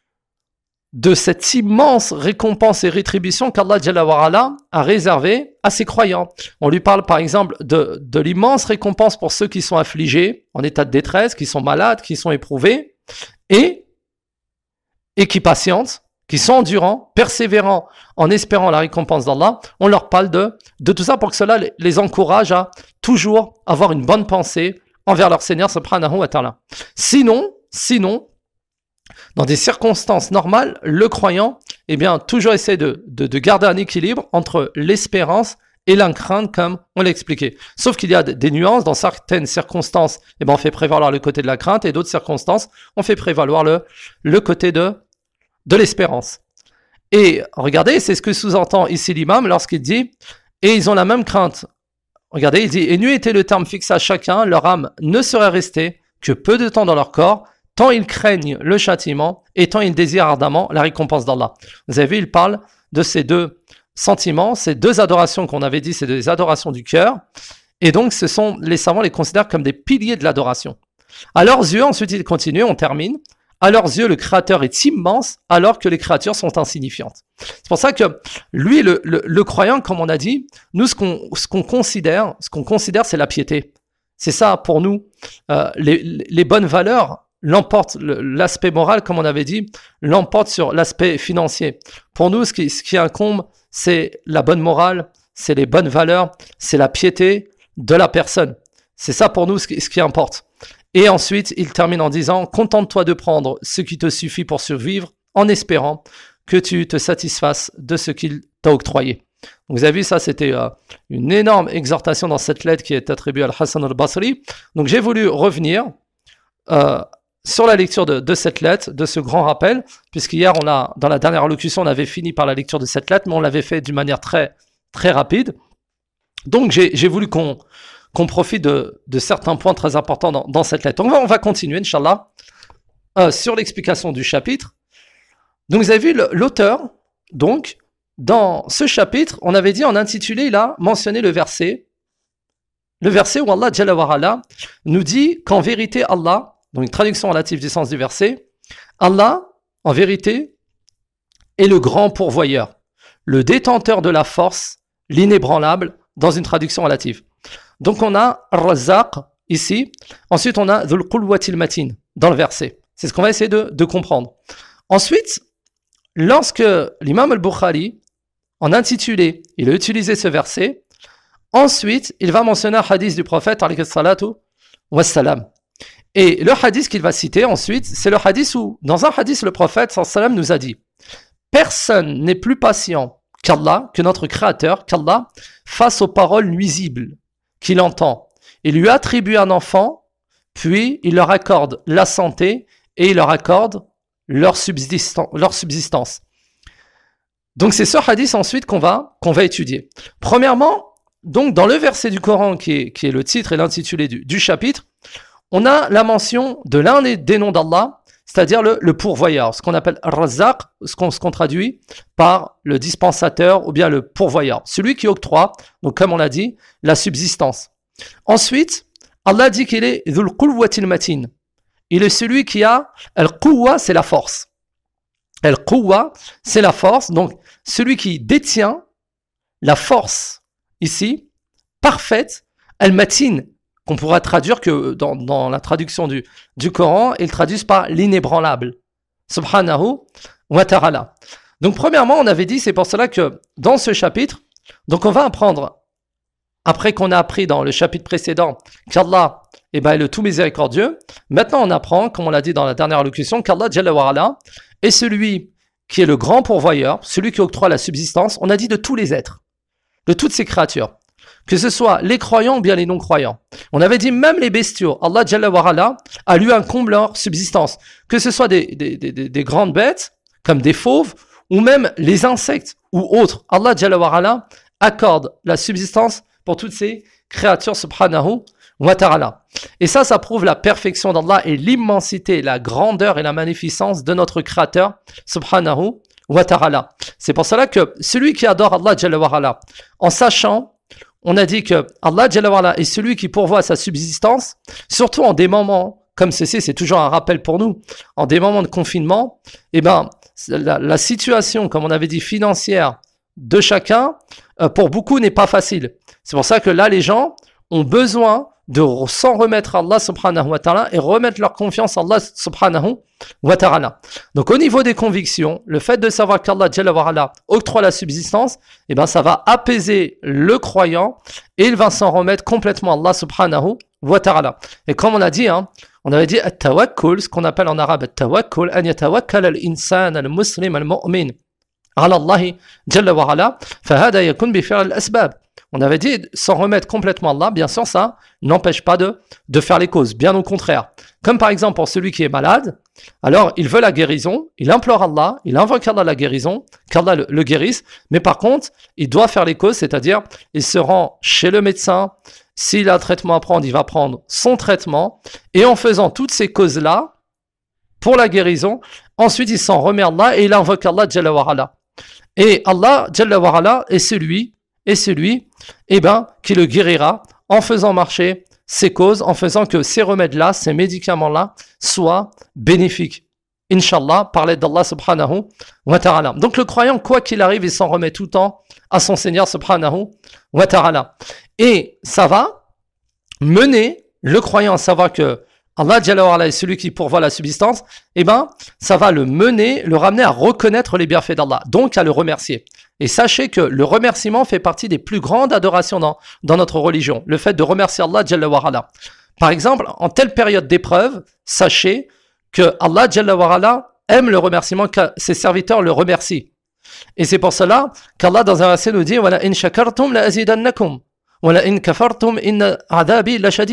de cette immense récompense et rétribution qu'Allah Jalla wa Ala a réservée à ses croyants. On lui parle par exemple de, de l'immense récompense pour ceux qui sont affligés, en état de détresse, qui sont malades, qui sont éprouvés, et, et qui patientent, qui sont endurants, persévérants, en espérant la récompense d'Allah. On leur parle de, de tout ça pour que cela les, les encourage à toujours avoir une bonne pensée envers leur Seigneur subhanahu wa ta'ala. Sinon, sinon, dans des circonstances normales, le croyant, eh bien, toujours essaie de, de, de garder un équilibre entre l'espérance et la crainte, comme on l'a expliqué. Sauf qu'il y a des nuances. Dans certaines circonstances, eh bien, on fait prévaloir le côté de la crainte, et d'autres circonstances, on fait prévaloir le, le côté de, de l'espérance. Et regardez, c'est ce que sous-entend ici l'imam lorsqu'il dit « Et ils ont la même crainte ». Regardez, il dit « Et n'eût été le terme fixé à chacun, leur âme ne serait restée que peu de temps dans leur corps, tant ils craignent le châtiment et tant ils désirent ardemment la récompense d'Allah. » Vous avez vu, il parle de ces deux sentiments, ces deux adorations qu'on avait dit, c'est des adorations du cœur. Et donc, ce sont, les savants les considèrent comme des piliers de l'adoration. À leurs yeux, ensuite, il continue, on termine. à leurs yeux, le Créateur est immense, alors que les créatures sont insignifiantes. C'est pour ça que lui, le, le, le croyant, comme on a dit, nous, ce qu'on, ce qu'on considère, ce qu'on considère, c'est la piété. C'est ça, pour nous, euh, les, les bonnes valeurs l'emportent, le, l'aspect moral, comme on avait dit, l'emporte sur l'aspect financier. Pour nous, ce qui, ce qui incombe, c'est la bonne morale, c'est les bonnes valeurs, c'est la piété de la personne. C'est ça pour nous ce qui, ce qui importe. Et ensuite, il termine en disant « Contente-toi de prendre ce qui te suffit pour survivre, en espérant que tu te satisfasses de ce qu'il t'a octroyé. » Donc, vous avez vu, ça, c'était euh, une énorme exhortation dans cette lettre qui est attribuée à Al-Hassan al-Basri. Donc, j'ai voulu revenir euh, sur la lecture de, de cette lettre, de ce grand rappel, puisqu'hier, on a, dans la dernière allocution, on avait fini par la lecture de cette lettre, mais on l'avait fait d'une manière très, très rapide. Donc, j'ai, j'ai voulu qu'on... qu'on profite de, de certains points très importants dans, dans cette lettre. Donc on va, on va continuer, Inch'Allah, euh, sur l'explication du chapitre. Donc vous avez vu, le, l'auteur, donc, dans ce chapitre, on avait dit, en intitulé, il a mentionné le verset, le verset où Allah Jalla wa Ala nous dit qu'en vérité, Allah, donc une traduction relative du sens du verset, Allah, en vérité, est le grand pourvoyeur, le détenteur de la force, l'inébranlable, dans une traduction relative. Donc on a Ar-Razzaq ici, ensuite on a Dhul Qulwatil Matin dans le verset. C'est ce qu'on va essayer de, de comprendre. Ensuite, lorsque l'imam al-Bukhari, en intitulé, il a utilisé ce verset, ensuite il va mentionner un hadith du prophète alayhi salatu wassalam. Et le hadith qu'il va citer ensuite, c'est le hadith où, dans un hadith, le prophète sallallahu alayhi wa sallam nous a dit « Personne n'est plus patient qu'Allah, que notre Créateur, qu'Allah, face aux paroles nuisibles qu'il entend. Il lui attribue un enfant, puis il leur accorde la santé et il leur accorde leur, subsistan- leur subsistance. » Donc c'est ce hadith ensuite qu'on va, qu'on va étudier. Premièrement, donc dans le verset du Coran qui est, qui est le titre et l'intitulé du, du chapitre, on a la mention de l'un des, des noms d'Allah, c'est-à-dire le, le pourvoyeur, ce qu'on appelle Ar-Razzaq, ce qu'on, ce qu'on traduit par le dispensateur ou bien le pourvoyeur, celui qui octroie, donc comme on l'a dit, la subsistance. Ensuite, Allah dit qu'il est Dhul Qulwatil Matin. Il est celui qui a Al-Quwwa, c'est la force. Al-Quwwa, c'est la force, donc celui qui détient la force, ici, parfaite, Al-Matin, qu'on pourra traduire que dans, dans la traduction du, du Coran, ils traduisent par l'inébranlable. Subhanahu wa ta'ala. Donc premièrement, on avait dit, c'est pour cela que dans ce chapitre, donc on va apprendre, après qu'on a appris dans le chapitre précédent, qu'Allah eh ben, est le tout miséricordieux, maintenant on apprend, comme on l'a dit dans la dernière allocution, qu'Allah Jalla wa Ala est celui qui est le grand pourvoyeur, celui qui octroie la subsistance, on a dit de tous les êtres, de toutes ces créatures. Que ce soit les croyants ou bien les non-croyants. On avait dit même les bestiaux. Allah Jalla wa Ala a lui incombe leur subsistance. Que ce soit des, des, des, des grandes bêtes, comme des fauves, ou même les insectes ou autres. Allah Jalla wa Ala accorde la subsistance pour toutes ces créatures, subhanahu wa ta'ala. Et ça, ça prouve la perfection d'Allah et l'immensité, la grandeur et la magnificence de notre Créateur, subhanahu wa ta'ala. C'est pour cela que celui qui adore Allah Jalla wa Ala, en sachant, on a dit que Allah Jalla wa Ala est celui qui pourvoit sa subsistance, surtout en des moments comme ceci, c'est toujours un rappel pour nous, en des moments de confinement, eh ben, la, la situation, comme on avait dit, financière de chacun, euh, pour beaucoup n'est pas facile. C'est pour ça que là, les gens ont besoin de s'en remettre à Allah subhanahu wa ta'ala et remettre leur confiance en Allah subhanahu wa ta'ala. Donc au niveau des convictions, le fait de savoir qu'Allah Jalla wa Ala octroie la subsistance, eh ben ça va apaiser le croyant et il va s'en remettre complètement à Allah subhanahu wa ta'ala. Et comme on a dit, hein, on avait dit at-tawakkul, ce qu'on appelle en arabe at-tawakkul, an yatawakkal al-insan al-muslim al-mu'min ala Allah Jalla wa Ala, fahada yakun bi fi'l al-asbab. On avait dit s'en remettre complètement à Allah, bien sûr, ça n'empêche pas de, de faire les causes, bien au contraire. Comme par exemple pour celui qui est malade, alors il veut la guérison, il implore Allah, il invoque Allah la guérison, qu'Allah le, le guérisse, mais par contre, il doit faire les causes, c'est-à-dire il se rend chez le médecin, s'il a un traitement à prendre, il va prendre son traitement, et en faisant toutes ces causes-là, pour la guérison, ensuite il s'en remet à Allah et il invoque Allah Jalla wa Ala. Et Allah Jalla wa Ala est celui et celui eh ben, qui le guérira en faisant marcher ces causes, en faisant que ces remèdes-là, ces médicaments-là soient bénéfiques. Inch'Allah, par l'aide d'Allah subhanahu wa ta'ala. Donc le croyant, quoi qu'il arrive, il s'en remet tout le temps à son Seigneur subhanahu wa ta'ala. Et ça va mener le croyant à savoir que Allah Jalla wa Ala est celui qui pourvoit la subsistance, et eh ben, ça va le mener, le ramener à reconnaître les bienfaits d'Allah, donc à le remercier. Et sachez que le remerciement fait partie des plus grandes adorations dans, dans notre religion, le fait de remercier Allah Jalla wa Ala. Par exemple, en telle période d'épreuve, sachez que Allah Jalla wa Ala aime le remerciement, que ses serviteurs le remercient. Et c'est pour cela qu'Allah dans un verset nous dit « Wala in shakartum la azidannakum, wala in kafartum inna adabi la shadid »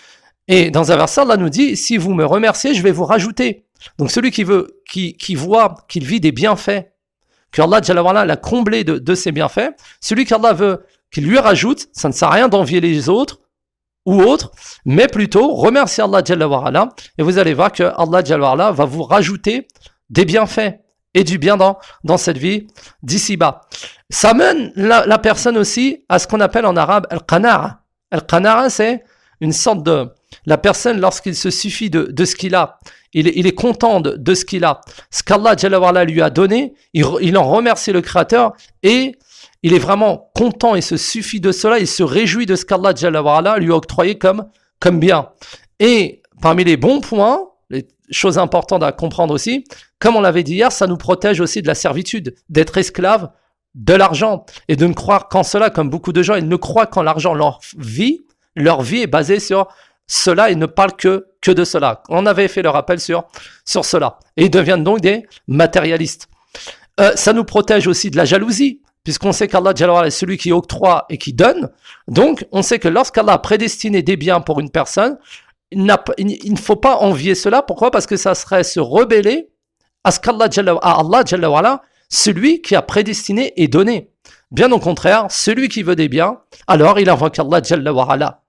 Et dans un verset, Allah nous dit, si vous me remerciez, je vais vous rajouter. Donc celui qui veut, qui, qui voit qu'il vit des bienfaits, que Allah Jalla wa Ala l'a comblé de, de ses bienfaits, celui qu'Allah veut qu'il lui rajoute, ça ne sert à rien d'envier les autres ou autres, mais plutôt remercier Allah Jalla wa Ala, et vous allez voir que Allah Jalla wa Ala va vous rajouter des bienfaits et du bien dans, dans cette vie d'ici-bas. Ça mène la, la personne aussi à ce qu'on appelle en arabe al-qana'a. Al-qana'a, c'est une sorte de... La personne, lorsqu'il se suffit de, de ce qu'il a, il est, il est content de, de ce qu'il a, ce qu'Allah Jalla wa Ala lui a donné, il, il en remercie le Créateur et il est vraiment content, il se suffit de cela, il se réjouit de ce qu'Allah Jalla wa Ala lui a octroyé comme, comme bien. Et parmi les bons points, les choses importantes à comprendre aussi, comme on l'avait dit hier, ça nous protège aussi de la servitude, d'être esclave de l'argent et de ne croire qu'en cela, comme beaucoup de gens, ils ne croient qu'en l'argent. Leur vie, leur vie est basée sur cela et ne parle que, que de cela. On avait fait le rappel sur, sur cela. Et ils deviennent donc des matérialistes. Euh, ça nous protège aussi de la jalousie, puisqu'on sait qu'Allah Jalla wa Ala est celui qui octroie et qui donne. Donc, on sait que lorsqu'Allah a prédestiné des biens pour une personne, il, n'a, il, il ne faut pas envier cela. Pourquoi ? Parce que ça serait se rebeller à ce qu'Allah Jalla, à Allah Jalla wa Ala, celui qui a prédestiné et donné. Bien au contraire, celui qui veut des biens, alors il invoque Allah Jalla wa Ala.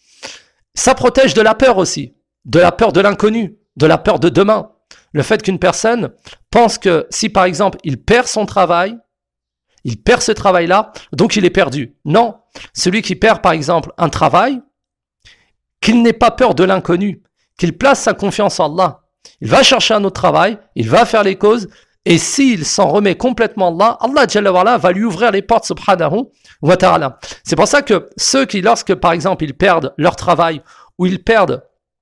Ça protège de la peur aussi, de la peur de l'inconnu, de la peur de demain. Le fait qu'une personne pense que si par exemple il perd son travail, il perd ce travail-là, donc il est perdu. Non, celui qui perd par exemple un travail, qu'il n'ait pas peur de l'inconnu, qu'il place sa confiance en Allah. Il va chercher un autre travail, il va faire les causes, et s'il s'en remet complètement à Allah, Allah Jalla wa Ala va lui ouvrir les portes subhanahu wa ta'ala. C'est pour ça que ceux qui, lorsque par exemple ils perdent leur travail, ou ils perdent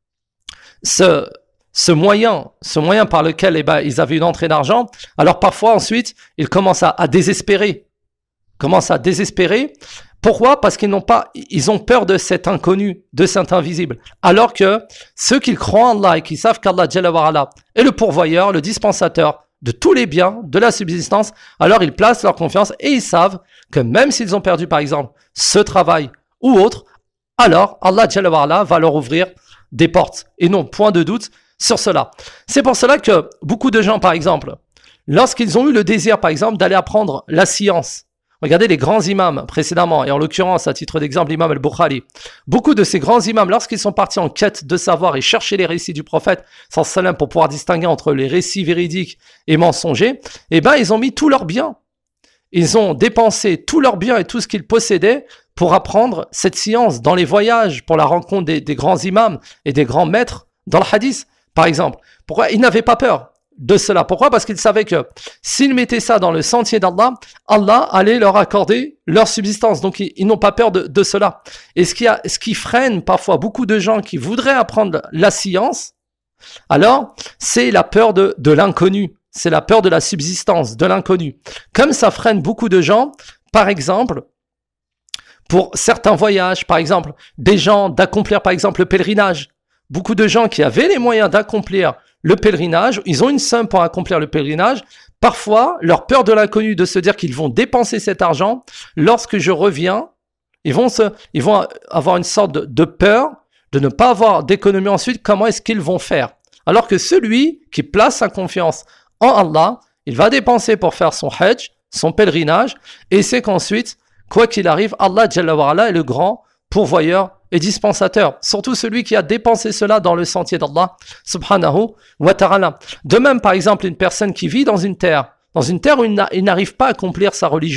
ce, ce moyen, ce moyen par lequel eh ben, ils avaient une entrée d'argent, alors parfois ensuite ils commencent à, à désespérer, commencent à désespérer. Pourquoi ? Parce qu'ils n'ont pas, ils ont peur de cet inconnu, de cet invisible. Alors que ceux qui croient en Allah et qui savent qu'Allah Jalla wa Ala est le pourvoyeur, le dispensateur de tous les biens, de la subsistance, alors ils placent leur confiance et ils savent que même s'ils ont perdu par exemple ce travail ou autre, alors Allah Jalla wa Ala va leur ouvrir des portes. Et non, point de doute sur cela. C'est pour cela que beaucoup de gens par exemple, lorsqu'ils ont eu le désir par exemple d'aller apprendre la science, regardez les grands imams précédemment, et en l'occurrence, à titre d'exemple, l'imam al-Bukhari. Beaucoup de ces grands imams, lorsqu'ils sont partis en quête de savoir et chercher les récits du prophète, sallallahu alayhi wa sallam, pour pouvoir distinguer entre les récits véridiques et mensongers, eh ben, ils ont mis tous leurs biens. Ils ont dépensé tous leurs biens et tout ce qu'ils possédaient pour apprendre cette science dans les voyages, pour la rencontre des, des grands imams et des grands maîtres dans le hadith, par exemple. Pourquoi ? Ils n'avaient pas peur de cela. Pourquoi ? Parce qu'ils savaient que s'ils mettaient ça dans le sentier d'Allah, Allah allait leur accorder leur subsistance. Donc ils, ils n'ont pas peur de, de cela. Et ce qui, a, ce qui freine parfois beaucoup de gens qui voudraient apprendre la science, alors c'est la peur de, de l'inconnu. C'est la peur de la subsistance, de l'inconnu. Comme ça freine beaucoup de gens, par exemple, pour certains voyages, par exemple, des gens d'accomplir par exemple le pèlerinage. Beaucoup de gens qui avaient les moyens d'accomplir le pèlerinage, ils ont une somme pour accomplir le pèlerinage. Parfois, leur peur de l'inconnu, de se dire qu'ils vont dépenser cet argent, lorsque je reviens, ils vont, se, ils vont avoir une sorte de, de peur de ne pas avoir d'économie ensuite. Comment est-ce qu'ils vont faire ? Alors que celui qui place sa confiance en Allah, il va dépenser pour faire son hajj, son pèlerinage, et c'est qu'ensuite, quoi qu'il arrive, Allah Jalla wa Ala est le grand pourvoyeur et dispensateur. Surtout celui qui a dépensé cela dans le sentier d'Allah subhanahu wa ta'ala. De même, par exemple, une personne qui vit dans une terre, dans une terre où il n'arrive pas à accomplir sa religion.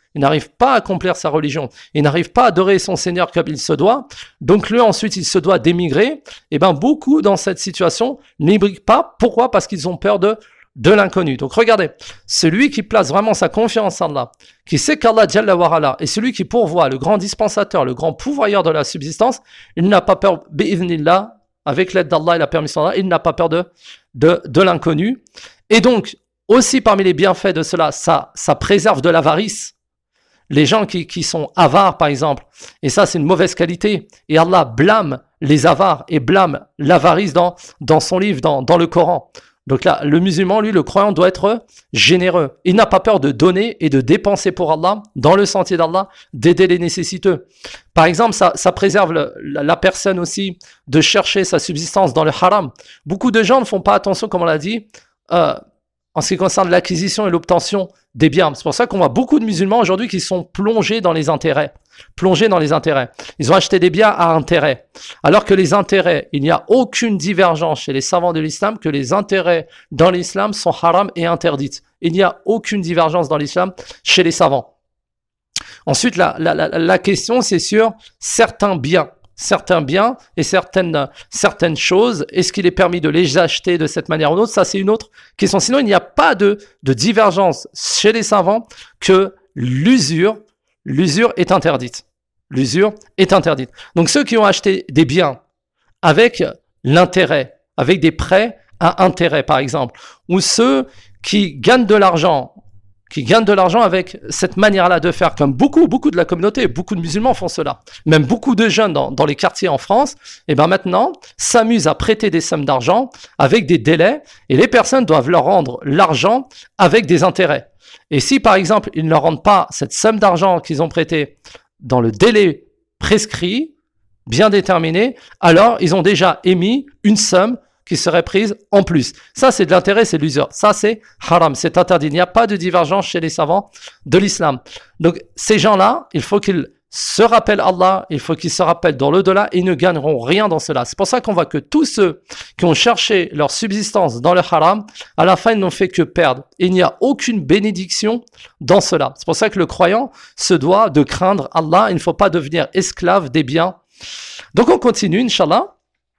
il n'arrive pas à accomplir sa religion, il n'arrive pas à adorer son Seigneur comme il se doit, donc lui ensuite il se doit d'émigrer, et bien beaucoup dans cette situation n'émigrent pas. Pourquoi? Parce qu'ils ont peur de, de l'inconnu. Donc regardez, celui qui place vraiment sa confiance en Allah, qui sait qu'Allah Jalla wa Ala est celui qui pourvoit, le grand dispensateur, le grand pourvoyeur de la subsistance, il n'a pas peur, bi'idhnillah, avec l'aide d'Allah et la permission d'Allah, il n'a pas peur de, de, de l'inconnu. Et donc, aussi parmi les bienfaits de cela, ça, ça préserve de l'avarice. Les gens qui, qui sont avares, par exemple, et ça c'est une mauvaise qualité, et Allah blâme les avares et blâme l'avarice dans, dans son livre, dans, dans le Coran. Donc là, le musulman, lui, le croyant, doit être généreux. Il n'a pas peur de donner et de dépenser pour Allah, dans le sentier d'Allah, d'aider les nécessiteux. Par exemple, ça, ça préserve le, la, la personne aussi de chercher sa subsistance dans le haram. Beaucoup de gens ne font pas attention, comme on l'a dit, euh, en ce qui concerne l'acquisition et l'obtention des biens. C'est pour ça qu'on voit beaucoup de musulmans aujourd'hui qui sont plongés dans les intérêts. Plongés dans les intérêts. Ils ont acheté des biens à intérêt. Alors que les intérêts, il n'y a aucune divergence chez les savants de l'islam que les intérêts dans l'islam sont haram et interdits. Il n'y a aucune divergence dans l'islam chez les savants. Ensuite, la, la, la, la question, c'est sur certains biens. Certains biens et certaines, certaines choses, est-ce qu'il est permis de les acheter de cette manière ou d'autre? Ça, c'est une autre question. Sinon, il n'y a pas de, de divergence chez les savants que l'usure, l'usure est interdite. L'usure est interdite. Donc, ceux qui ont acheté des biens avec l'intérêt, avec des prêts à intérêt, par exemple, ou ceux qui gagnent de l'argent, qui gagnent de l'argent avec cette manière-là de faire, comme beaucoup, beaucoup de la communauté, beaucoup de musulmans font cela. Même beaucoup de jeunes dans, dans les quartiers en France, et ben maintenant, s'amusent à prêter des sommes d'argent avec des délais, et les personnes doivent leur rendre l'argent avec des intérêts. Et si, par exemple, ils ne leur rendent pas cette somme d'argent qu'ils ont prêtée dans le délai prescrit, bien déterminé, alors ils ont déjà émis une somme qui serait prise en plus. Ça, c'est de l'intérêt, c'est de l'usure. Ça, c'est haram, c'est interdit. Il n'y a pas de divergence chez les savants de l'islam. Donc, ces gens-là, il faut qu'ils se rappellent Allah, il faut qu'ils se rappellent dans l'au-delà et ils ne gagneront rien dans cela. C'est pour ça qu'on voit que tous ceux qui ont cherché leur subsistance dans le haram, à la fin, ils n'ont fait que perdre. Et il n'y a aucune bénédiction dans cela. C'est pour ça que le croyant se doit de craindre Allah. Il ne faut pas devenir esclave des biens. Donc, on continue, Inch'Allah.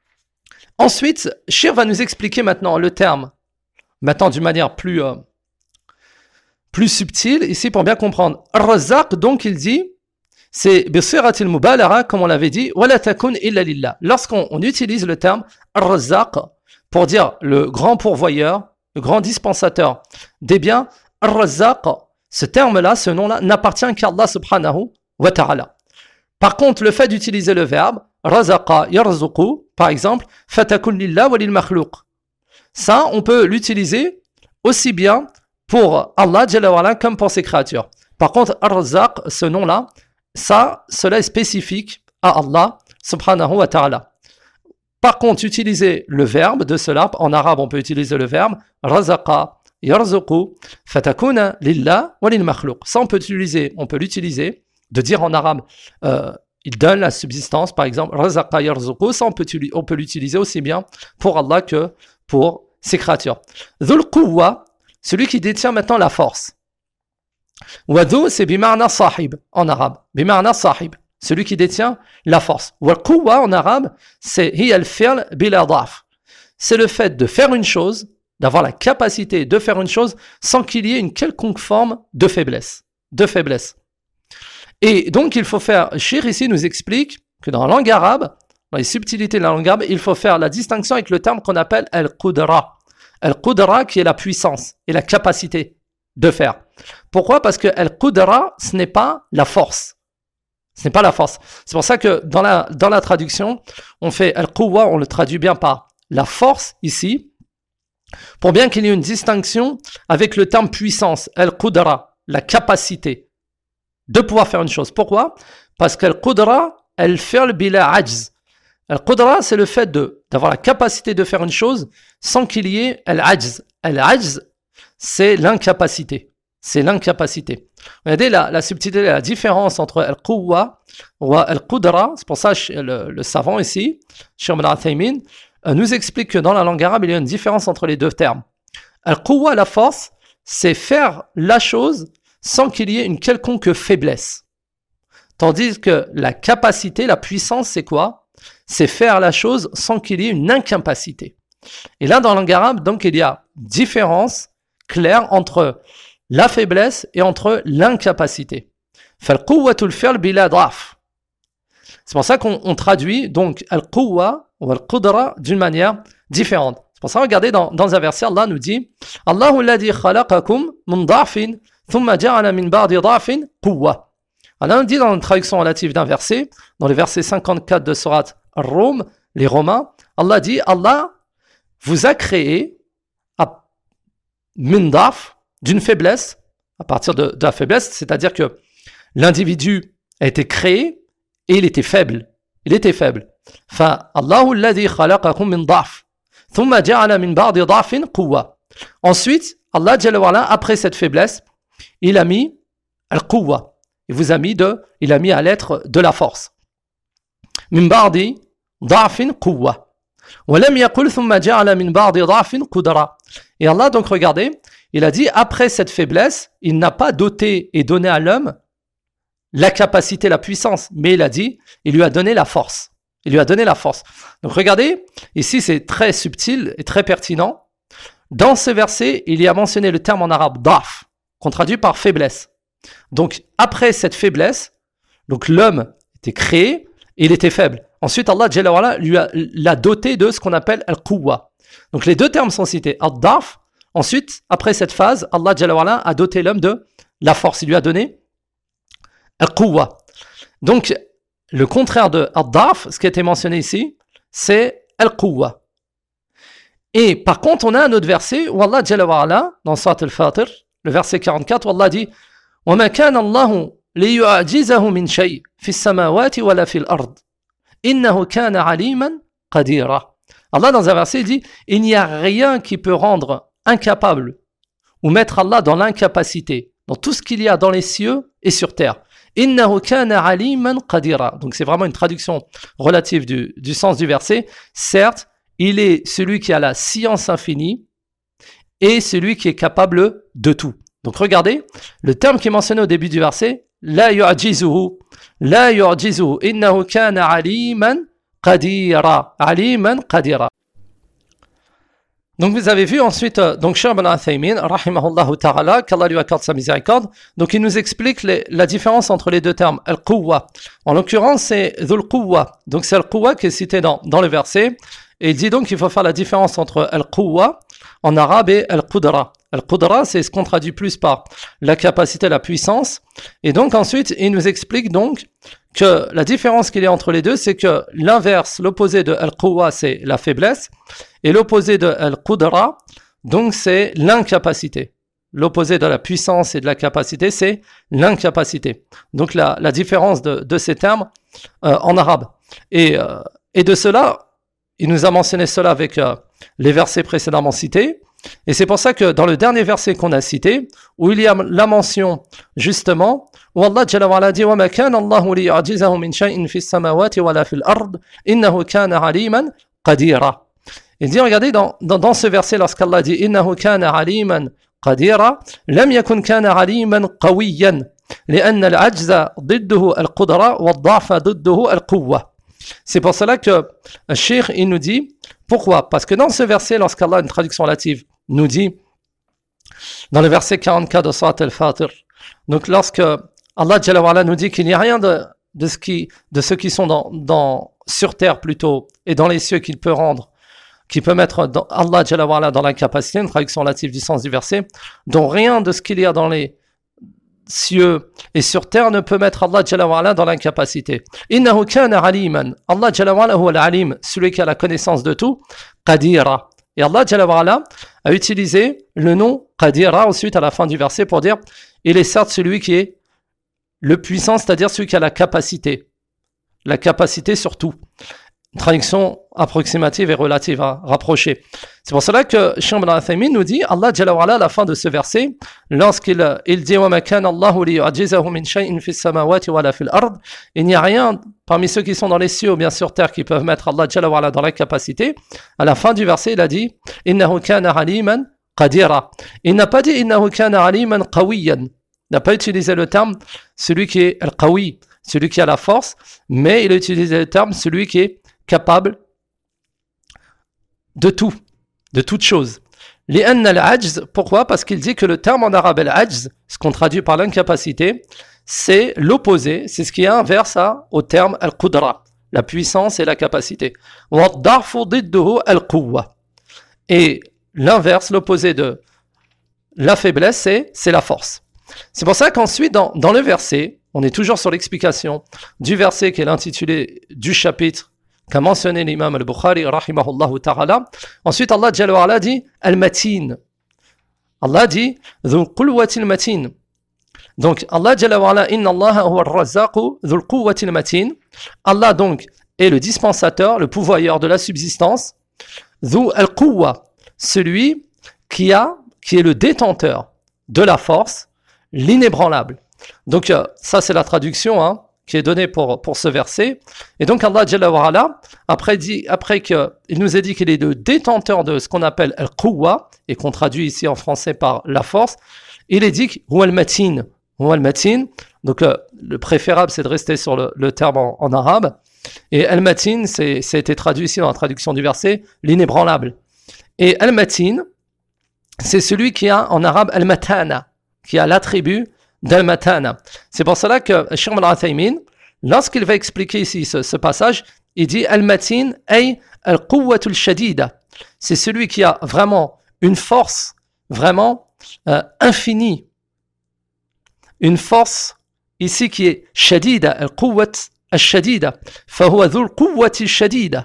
Ensuite, Shir va nous expliquer maintenant le terme, maintenant d'une manière plus, euh, plus subtile, ici pour bien comprendre. Ar-Razzaq, donc il dit, c'est bisiratil mubalara, comme on l'avait dit, wala takun illa lillah. Lorsqu'on on utilise le terme Ar-Razzaq pour dire le grand pourvoyeur, le grand dispensateur des biens, Ar-Razzaq, ce terme-là, ce nom-là, n'appartient qu'à Allah subhanahu wa ta'ala. Par contre, le fait d'utiliser le verbe razaqa yarzuqu, par exemple, fatakun lillah wa lil makhluq. Ça, on peut l'utiliser aussi bien pour Allah Jalla wa Ala comme pour ses créatures. Par contre, ar-Razzaq, ce nom-là, ça, cela est spécifique à Allah subhanahu wa ta'ala. Par contre, utiliser le verbe de cela, en arabe, on peut utiliser le verbe razaqa yarzuqu, fatakuna lillah wa lil makhluq. Ça, on peut utiliser, on peut l'utiliser de dire en arabe, euh, il donne la subsistance, par exemple, razaqa yarzuqu, ça on peut, on peut l'utiliser aussi bien pour Allah que pour ses créatures. Dhul quwwa, celui qui détient maintenant la force. Wadhu, c'est bimarna sahib en arabe, bimarna sahib, celui qui détient la force. Wal quwwa en arabe, c'est hiya al-fi'l bila dhaf. C'est le fait de faire une chose, d'avoir la capacité de faire une chose sans qu'il y ait une quelconque forme de faiblesse, de faiblesse. Et donc, il faut faire, Shir ici nous explique que dans la langue arabe, dans les subtilités de la langue arabe, il faut faire la distinction avec le terme qu'on appelle al-qudra. Al-qudra qui est la puissance et la capacité de faire. Pourquoi? Parce que al-qudra, ce n'est pas la force. Ce n'est pas la force. C'est pour ça que dans la, dans la traduction, on fait al-quwwa, on le traduit bien par la force ici, pour bien qu'il y ait une distinction avec le terme puissance, al-qudra, la capacité de pouvoir faire une chose. Pourquoi? Parce que al-qudra, elle fait le bila ajz. Al-qudra, c'est le fait de, d'avoir la capacité de faire une chose sans qu'il y ait al-ajz. Al-ajz, c'est l'incapacité. C'est l'incapacité. Regardez la, la subtilité, la différence entre al-quwwa ou al-qudra. C'est pour ça que le, le savant ici, Cheikh Ibn Uthaymin, nous explique que dans la langue arabe, il y a une différence entre les deux termes. Al-quwwa, la force, c'est faire la chose sans qu'il y ait une quelconque faiblesse. Tandis que la capacité, la puissance, c'est quoi? C'est faire la chose sans qu'il y ait une incapacité. Et là, dans la langue arabe, donc, il y a différence claire entre la faiblesse et entre l'incapacité. فالقوة الفعل بلا ضعف. C'est pour ça qu'on on traduit donc al-quwwa ou al-qudra d'une manière différente. C'est pour ça, regardez, dans, dans un verset, Allah nous dit Allahu alladhi khalaqakum min da'fin thumma ja'ala min ba'di da'fin quwwa. Allah nous dit dans une traduction relative d'un verset, dans le verset cinquante-quatre de Surat Ar-Rum, les Romains, Allah dit Allah vous a créé à min da'f, d'une faiblesse, à partir de, de la faiblesse, c'est-à-dire que l'individu a été créé et il était faible. Il était faible. Fa Allahu alladhi khalaqakum min da'f thumma ja'ala min ba'di da'fin quwwa. Ensuite, Allah Jalla wa Ala, après cette faiblesse, il a mis al-quwwa. Il vous a mis de, il a mis à l'être de la force. Min ba'di da'fin quwwa. Wa lam yaqul thumma ja'ala min ba'di da'fin qudra. Et Allah, donc regardez, il a dit après cette faiblesse, il n'a pas doté et donné à l'homme la capacité, la puissance, mais il a dit, il lui a donné la force. Il lui a donné la force. Donc regardez, ici c'est très subtil et très pertinent. Dans ce verset, il y a mentionné le terme en arabe da'f, qu'on traduit par faiblesse. Donc après cette faiblesse, donc l'homme était créé et il était faible. Ensuite, Allah Jalla wa Ala lui a l'a doté de ce qu'on appelle al-quwwa. Donc les deux termes sont cités, al-da'f. Ensuite, après cette phase, Allah Jalla wa Ala a doté l'homme de la force. Il lui a donné al-quwwa. Donc, le contraire de al-da'f, ce qui a été mentionné ici, c'est al-quwwa. Et par contre, on a un autre verset où Allah Jalla wa Ala, dans Surat al-Fatir, le verset quarante-quatre, où Allah dit وَمَا كَانَ اللَّهُ لِيُعْجِزَهُ مِنْ شَيْءٍ فِي السَّمَاوَاتِ وَلَا فِي الْأَرْضِ إِنَّهُ كَانَ عَلِيمًا قَدِيرًا. Allah, dans un verset, dit il n'y a rien qui peut rendre incapable ou mettre Allah dans l'incapacité, dans tout ce qu'il y a dans les cieux et sur terre. Innahu kana aliman qadira. Donc c'est vraiment une traduction relative du, du sens du verset. Certes, il est celui qui a la science infinie et celui qui est capable de tout. Donc regardez, le terme qui est mentionné au début du verset, la yu'jizuhu, la yu'jizuhu, innahu kana aliman qadira, aliman qadira. Donc vous avez vu ensuite, donc Cheikh Ibn Uthaymin, rahimahullah ta'ala, qu'Allah lui accorde sa miséricorde, donc il nous explique les, la différence entre les deux termes, al-quwwa. En l'occurrence, c'est dhul quwwa, donc c'est al-quwwa qui est cité dans, dans le verset, et il dit donc qu'il faut faire la différence entre al-quwwa en arabe et al-qudra. Al-qudra, c'est ce qu'on traduit plus par la capacité, la puissance, et donc ensuite, il nous explique donc que la différence qu'il y a entre les deux, c'est que l'inverse, l'opposé de al-quwwa, c'est la faiblesse, et l'opposé de al-qudra, donc c'est l'incapacité. L'opposé de la puissance et de la capacité, c'est l'incapacité. Donc la, la différence de, de ces termes euh, en arabe. Et, euh, et de cela, il nous a mentionné cela avec euh, les versets précédemment cités. Et c'est pour ça que dans le dernier verset qu'on a cité, où il y a la mention justement, où Allah Jalla wa Ala dit وَمَا كَانَ اللَّهُ لِيُعْجِزَهُ مِنْ شَيْءٍ فِي السَّمَاوَاتِ وَلَا فِي الْأَرْضِ إِنَّهُ كَانَ عَلِيمًا قَدِيرًا. Il dit, regardez, dans, dans, dans ce verset, lorsqu'Allah dit إِنَّهُ كَانَ عَلِيمًا قَدِيرًا لَمْ يَكُنْ كَانَ عَلِيمًا قَوِيًّا لأن العجز ضده القدرة والضعف ضده القوة. C'est pour cela que le Cheikh, il nous dit, pourquoi? Parce que dans ce verset, lorsqu'Allah, une traduction relative, nous dit, dans le verset quarante-quatre de Surat al-Fatir, donc lorsque Allah Jalla wa Ala nous dit qu'il n'y a rien de, de, ce qui, de ceux qui sont dans, dans, sur terre plutôt, et dans les cieux qu'il peut rendre, qui peut mettre dans, Allah Jalla wa Ala dans l'incapacité, une traduction relative du sens du verset, dont rien de ce qu'il y a dans les cieux et sur terre ne peut mettre Allah Jalla wa Ala dans l'incapacité. Innahu kana aliman. Allah Jalla wa Ala huwa al-alim, celui qui a la connaissance de tout, qadira. Et Allah Jalla wa Ala a utilisé le nom qadira ensuite à la fin du verset pour dire il est certes celui qui est le puissant, c'est-à-dire celui qui a la capacité. La capacité sur tout. Une traduction approximative et relative, hein, rapprochée. C'est pour cela que Cheikh Ibn Uthaymin nous dit, Allah Jalla wa Ala, à la fin de ce verset, lorsqu'il il dit وَمَا كَانَ اللَّهُ لِيُعْجِزَهُ مِنْ شَيْءٍ فِي السَّمَاوَاتِ وَلَا فِي الْأَرْضِ, il n'y a rien parmi ceux qui sont dans les cieux ou bien sur terre qui peuvent mettre Allah Jalla wa Ala dans la capacité. À la fin du verset, il a dit إِنَّهُ كَانَ عَلِيمًا قَدِيرًا. Il n'a pas dit إِنَّهُ كَانَ عَلِيمًا قَوِيًّا. n'a pas utilisé le terme celui qui est al-qawi, celui qui a la force, mais il a utilisé le terme celui qui est capable de tout, de toute chose. لأن العجز, pourquoi? Parce qu'il dit que le terme en arabe al-ajz, ce qu'on traduit par l'incapacité, c'est l'opposé, c'est ce qui est inverse à, au terme al-qudra, la puissance et la capacité. وَالضَّعْفُ ضِدُّهُ الْقُوَّةِ. Et l'inverse, l'opposé de la faiblesse, c'est, c'est la force. C'est pour ça qu'ensuite, dans, dans le verset, on est toujours sur l'explication du verset qui est l'intitulé du chapitre qu'a mentionné l'imam al-Bukhari, rahimahullah ta'ala. Ensuite, Allah Jalla wa ala dit al-matin. Allah dit dhul quwwati al-matin. Donc, Allah Jalla wa ala, inna Allah huwa ar-razzaqu dhul quwwati al-matin. Allah donc est le dispensateur, le pourvoyeur de la subsistance. Dhu al-quwwa, celui qui a, qui est le détenteur de la force, l'inébranlable. Donc, euh, ça c'est la traduction, hein, qui est donnée pour, pour ce verset. Et donc, Allah Jalla wa ala, après, dit, après qu'il nous a dit qu'il est le détenteur de ce qu'on appelle al-quwwa, et qu'on traduit ici en français par la force, il est dit huwa al-matin. Huwa al-matin. Donc, euh, le préférable, c'est de rester sur le, le terme en, en arabe. Et al-matin, c'est, c'est été traduit ici dans la traduction du verset, l'inébranlable. Et al-matin, c'est celui qui a en arabe al-matana, qui a l'attribut d'al-matana. C'est pour cela que Cheikh Ibn Uthaymin, lorsqu'il va expliquer ici ce, ce passage, il dit al-matin ay al-quwwatul shadida. C'est celui qui a vraiment une force vraiment euh, infinie. Une force ici qui est shadida, al-quwwat al-shadida. Fahuwa dhul quwwati al-shadida.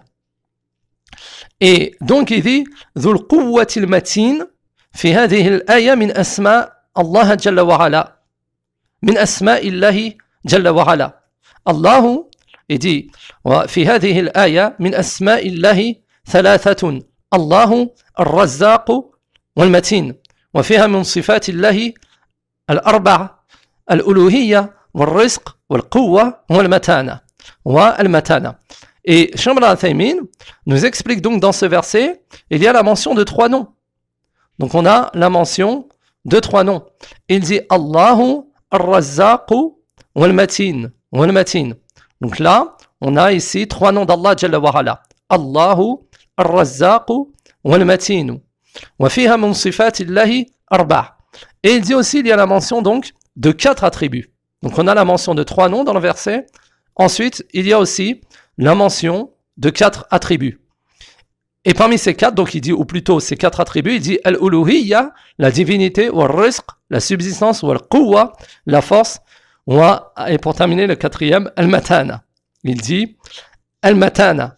Et donc il dit dhul quwwati al-matin في هذه الآية من أسماء الله جل وعلا من أسماء الله جل وعلا الله يدي وفي هذه الآية من أسماء الله ثلاثة الله الرزاق والمتين وفيها من صفات الله الأربع الألوهية والرزق والقوة والمتانة والمتانة. Et Cheikh Ibn Uthaymin nous explique donc dans ce verset, il y a la mention de trois noms. Donc on a la mention de trois noms. Il dit Allahu ar-Razzaqu wal-Matin. Wal-Matin. Donc là, on a ici trois noms d'Allah Jalla wa ala. Allahu ar-Razzaqu wal-Matin. Wa fiha min sifatillahi arba'. Et il dit aussi, il y a la mention donc de quatre attributs. Donc on a la mention de trois noms dans le verset. Ensuite, il y a aussi la mention de quatre attributs. Et parmi ces quatre, donc il dit, ou plutôt ces quatre attributs, il dit al-uluhiyya, la divinité, ou al-rizq, la subsistance, ou al-quwwa, la force, ou et pour terminer le quatrième, al-matana. Il dit al-matana.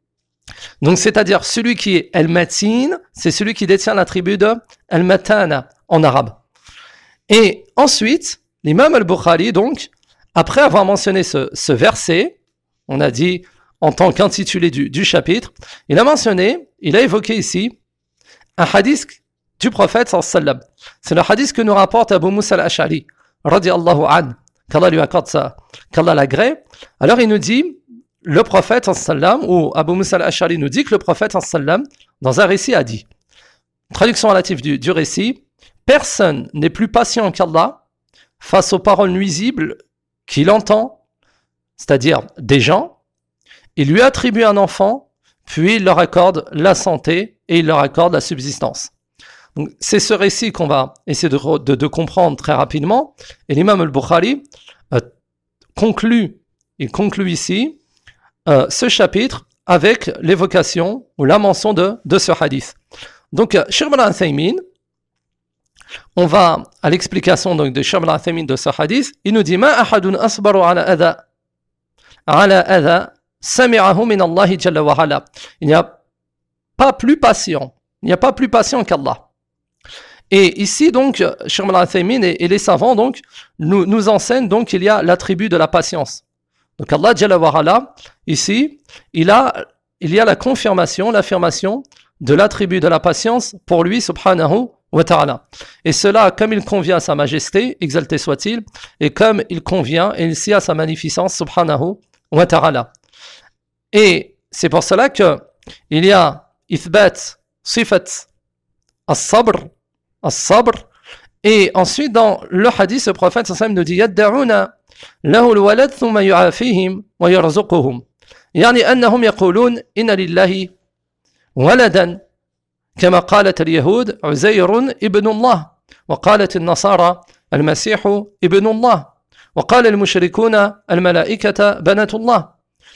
Donc c'est-à-dire celui qui est al-matin, c'est celui qui détient l'attribut de al-matana en arabe. Et ensuite, l'imam al-Bukhari, donc, après avoir mentionné ce, ce verset, on a dit en tant qu'intitulé du, du chapitre, il a mentionné, il a évoqué ici un hadith du prophète sallallahu alayhi wa sallam. C'est le hadith que nous rapporte Abu Musa al-Ash'ari, radiallahu anhu, qu'Allah lui accorde ça, qu'Allah l'agrée. Alors il nous dit, le prophète sallallahu alayhi wa sallam, ou Abu Musa al-Ash'ari nous dit que le prophète sallallahu alayhi wa sallam, dans un récit a dit, traduction relative du, du récit, personne n'est plus patient qu'Allah face aux paroles nuisibles qu'il entend, c'est-à-dire des gens. Il lui attribue un enfant, puis il leur accorde la santé et il leur accorde la subsistance. Donc, c'est ce récit qu'on va essayer de, de, de comprendre très rapidement. Et l'imam al-Bukhari euh, conclut, il conclut ici euh, ce chapitre avec l'évocation ou la mention de, de ce hadith. Donc, Cheikh Ibn Uthaymin, on va à l'explication donc, de Cheikh Ibn Uthaymin de ce hadith. Il nous dit « Ma ahadun asbaru ala adha ala adha » Sami'ahu min Allah jalla wa ala. Il n'y a pas plus patient, il n'y a pas plus patient qu'Allah. Et ici donc, Cheikh Ibn Uthaymin et, et les savants donc nous, nous enseignent donc qu'il y a l'attribut de la patience. Donc Allah jalla wa ala, ici, il a il y a la confirmation, l'affirmation de l'attribut de la patience pour lui subhanahu wa ta'ala. Et cela comme il convient à sa majesté, exalté soit-il, et comme il convient et ici à sa magnificence subhanahu wa ta'ala. Et c'est pour cela que il y a ithbat sifat as-sabr, as-sabr, Et ensuite, dans le hadith, le prophète sallallahu alayhi wa sallam nous dit يَدَّعُونَ لَهُ الْوَلَدْ ثُمَّ يُعَافِيهِمْ وَيَرْزُقُهُمْ يعني أنهم يقولون إن لله ولدا كما قالت اليهود عزير ابن الله وقالت النصارى المسيح ابن الله وقال المشركون الملائكة بنات الله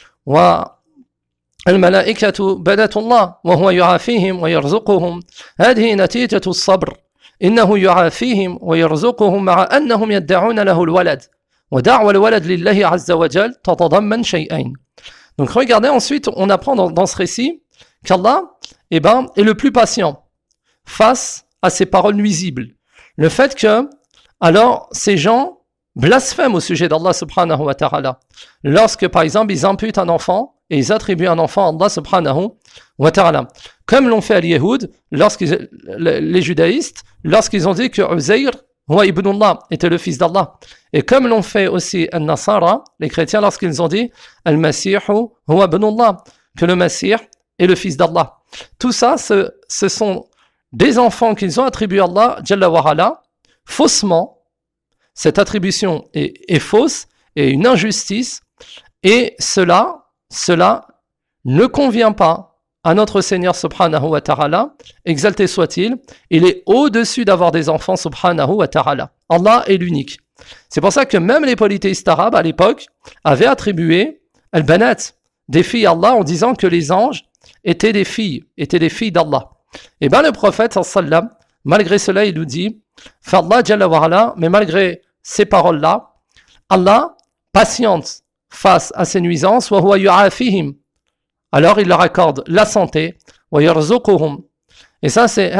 والملائكة بنات الله وهو يعافيهم ويرزقهم هذه نتيجة الصبر إنه يعافيهم ويرزقهم مع أنهم يدعون له الولد ودعوى الولد لله عز وجل تتضمن شيئين. Donc regardez, ensuite on apprend dans, dans ce récit qu'Allah eh ben, est le plus patient face à ces paroles nuisibles. Le fait que alors ces gens blasphèment au sujet d'Allah subhanahu wa ta'ala. Lorsque par exemple ils imputent un enfant et ils attribuent un enfant à Allah subhanahu wa ta'ala. Comme l'ont fait les Yéhoud, lorsqu'ils, les judaïstes, lorsqu'ils ont dit que Uzair Huwa ibn Allah était le fils d'Allah. Et comme l'ont fait aussi les Nasara, les chrétiens, lorsqu'ils ont dit Al-Masih Huwa ibn Allah, que le Masih est le fils d'Allah. Tout ça, ce, ce sont des enfants qu'ils ont attribués à Allah, Jalla wa Ala, faussement. Cette attribution est, est fausse et une injustice. Et cela, cela ne convient pas à notre Seigneur subhanahu wa ta'ala, exalté soit-il, il est au-dessus d'avoir des enfants subhanahu wa ta'ala. Allah est l'unique. C'est pour ça que même les polythéistes arabes à l'époque avaient attribué al-banat, des filles à Allah, en disant que les anges étaient des filles, étaient des filles d'Allah. Et bien le prophète sallam, malgré cela il nous dit, Fa'Allah jalla wa ala, mais malgré ces paroles-là, Allah patiente face à ces nuisances, wa huwa yu'afihim. Alors il leur accorde la santé, et ça c'est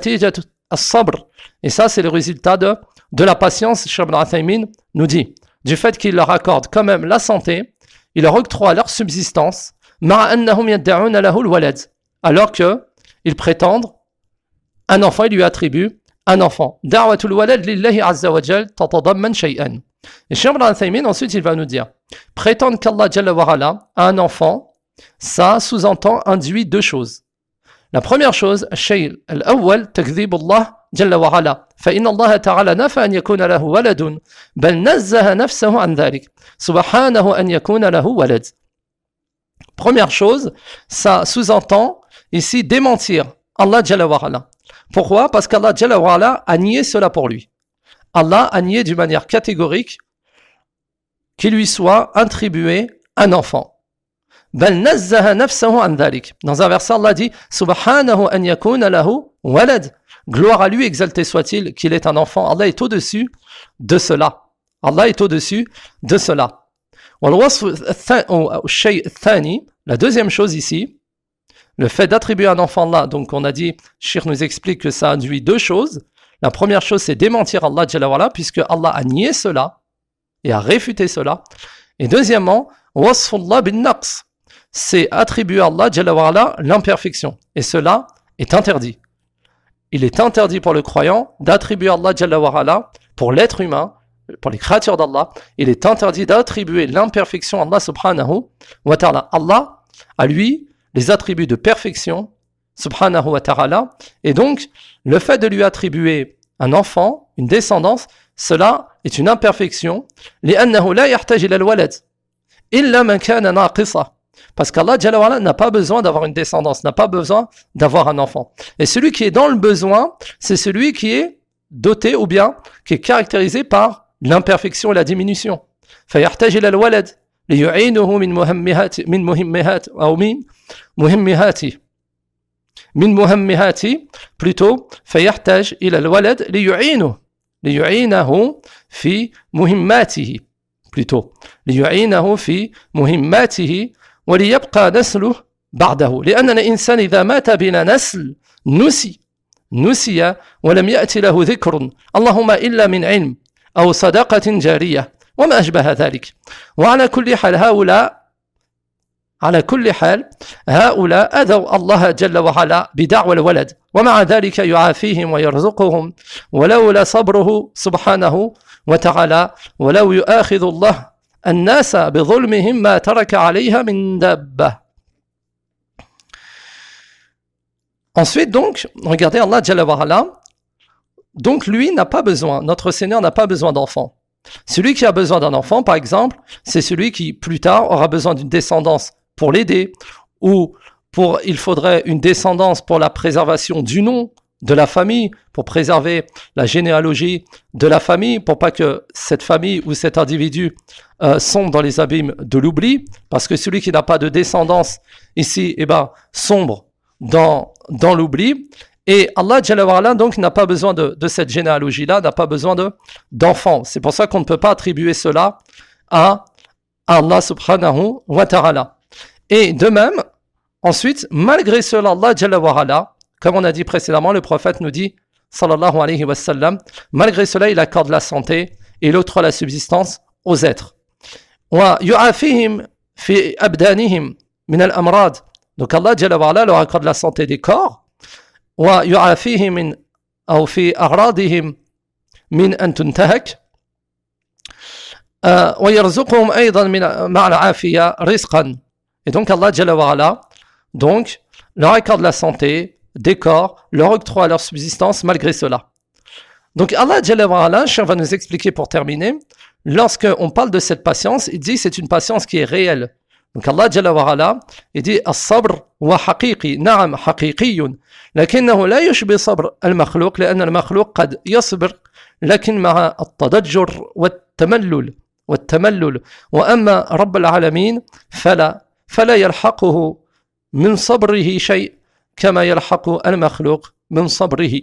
et ça c'est le résultat de, de la patience. Cheikh Ibn Uthaymin nous dit, du fait qu'il leur accorde quand même la santé, il leur octroie leur subsistance, alors que ils prétendent un enfant, il lui attribue un enfant. Et Cheikh Ibn Uthaymin ensuite il va nous dire, prétendre qu'Allah Jalla wa Ala a un enfant, ça sous-entend, induit deux choses. La première chose, الشيء الأول تكذيب الله جل وعلا فإن الله تعالى نفى أن يكون له ولد بل نزه نفسه عن ذلك سبحانه أن يكون له ولد. Première chose, ça sous-entend ici démentir Allah Jalla wa Ala. Pourquoi? Parce qu'Allah Jalla wa Ala a nié cela pour lui. Allah a nié d'une manière catégorique qu'il lui soit attribué un enfant. بل نزه نفسه عن ذلك. Dans un verset, Allah dit Subhanahu an yakuna lahu walad. Gloire à lui, exalté soit-il, qu'il est un enfant. Allah est au-dessus de cela. Allah est au-dessus de cela. La deuxième chose ici, le fait d'attribuer un enfant là, donc on a dit, Cheikh nous explique que ça induit deux choses. La première chose, c'est démentir Allah Jalla wa Ala, puisque Allah a nié cela et a réfuté cela. Et deuxièmement, wasfullah bin naqs, c'est attribuer à Allah Jalla wa Ala l'imperfection. Et cela est interdit. Il est interdit pour le croyant d'attribuer à Allah Jalla wa Ala, pour l'être humain, pour les créatures d'Allah, il est interdit d'attribuer l'imperfection à Allah subhanahu wa ta'ala. Allah, à lui, les attributs de perfection, subhanahu wa ta'ala, et donc, le fait de lui attribuer un enfant, une descendance, cela est une imperfection, لأنه لا يحتاج إلى الولد إلا من كان ناقصا. Parce qu'Allah Jalla wa Ala n'a pas besoin d'avoir une descendance, n'a pas besoin d'avoir un enfant. Et celui qui est dans le besoin, c'est celui qui est doté ou bien qui est caractérisé par l'imperfection et la diminution. فيحتاج إلى الولد ليعينه من مهمات من مهمات أو من مهماته من مهماته plutôt فيحتاج إلى الولد ليعينه ليعينه في مهماته plutôt ليعينه في مهماته وليبقى نسله بعده لأن الإنسان إذا مات بلا نسل نسي نسي ولم يأتي له ذكر اللهم إلا من علم أو صدقة جارية وما أشبه ذلك. وعلى كل حال هؤلاء على كل حال هؤلاء أذوا الله جل وعلا بدعوى الولد ومع ذلك يعافيهم ويرزقهم ولولا صبره سبحانه وتعالى ولو يؤاخذ الله الناس بظلمهم ما ترك عليها من دابة. Ensuite donc, regardez Allah Jalla wa Ala, donc lui n'a pas besoin, notre Seigneur n'a pas besoin d'enfants. Celui qui a besoin d'un enfant, par exemple, c'est celui qui, plus tard, aura besoin d'une descendance pour l'aider, ou pour, il faudrait une descendance pour la préservation du nom de la famille, pour préserver la généalogie de la famille, pour pas que cette famille ou cet individu euh, sombre dans les abîmes de l'oubli, parce que celui qui n'a pas de descendance ici, eh ben, sombre dans, dans l'oubli. Et Allah Jalla wa Ala, donc n'a pas besoin de, de cette généalogie-là, n'a pas besoin de, d'enfants. C'est pour ça qu'on ne peut pas attribuer cela à Allah subhanahu wa ta'ala. Et de même, ensuite, malgré cela, Allah Jalla wa Ala, comme on a dit précédemment, le prophète nous dit, sallallahu alayhi wa sallam, malgré cela, il accorde la santé et l'autre la subsistance aux êtres. Wa yu'afihim fi abdanihim min al-amrad. Donc Allah Jalla wa Ala leur accorde la santé des corps. ويعافيهم من أو في أغراضهم من أن تنتهك ويرزقهم أيضا من مع العافية رزقا. Et donc Allah Jalla wa Ala donc leur accorde la santé des corps, leur octroie leur subsistance malgré cela. Donc Allah Jalla wa Ala, Cheikh va nous expliquer pour terminer, lorsque on parle de cette patience, il dit c'est une patience qui est réelle. Donc Allah Jalla wa Ala, il dit الصبر هو حقيقي نعم حقيقي لكنه لا يشبه صبر المخلوق لأن المخلوق قد يصبر لكن مع التضجر والتملل والتملل وأما رب العالمين فلا فلا يلحقه من صبره شيء كما يلحق المخلوق من صبره.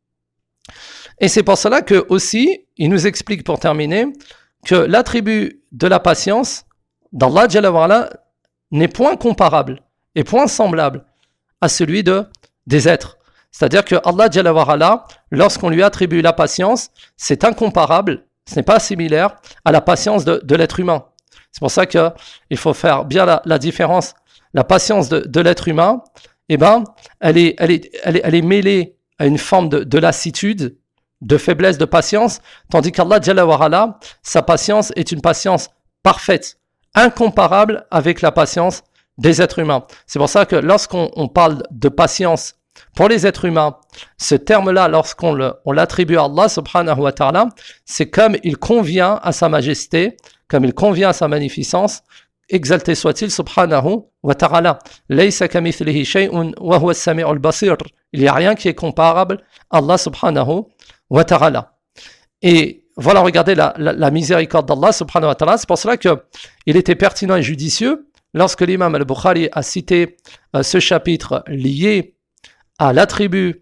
Et c'est pour cela que aussi il nous explique pour terminer que l'attribut de la patience d'Allah Jalla wa Ala n'est point comparable et point semblable à celui de, des êtres. C'est-à-dire que Allah Jalla wa Ala, lorsqu'on lui attribue la patience, c'est incomparable, ce n'est pas similaire à la patience de, de l'être humain. C'est pour ça qu'il faut faire bien la, la différence. La patience de, de l'être humain, eh ben, elle est, elle est, elle est, elle est mêlée à une forme de, de lassitude, de faiblesse de patience, tandis qu'Allah Jalla wa Ala, sa patience est une patience parfaite, incomparable avec la patience des êtres humains. C'est pour ça que lorsqu'on on parle de patience pour les êtres humains, ce terme-là, lorsqu'on le, on l'attribue à Allah subhanahu wa ta'ala, c'est comme il convient à sa majesté, comme il convient à sa magnificence, exalté soit-il subhanahu wa ta'ala. Laysa kamithlihi shay'un wa huwa as-sami'ul basir. Il n'y a rien qui est comparable à Allah subhanahu wa ta'ala. Et voilà, regardez la, la, la miséricorde d'Allah subhanahu wa ta'ala. C'est pour cela qu'il était pertinent et judicieux lorsque l'imam al-Bukhari a cité euh, ce chapitre lié à l'attribut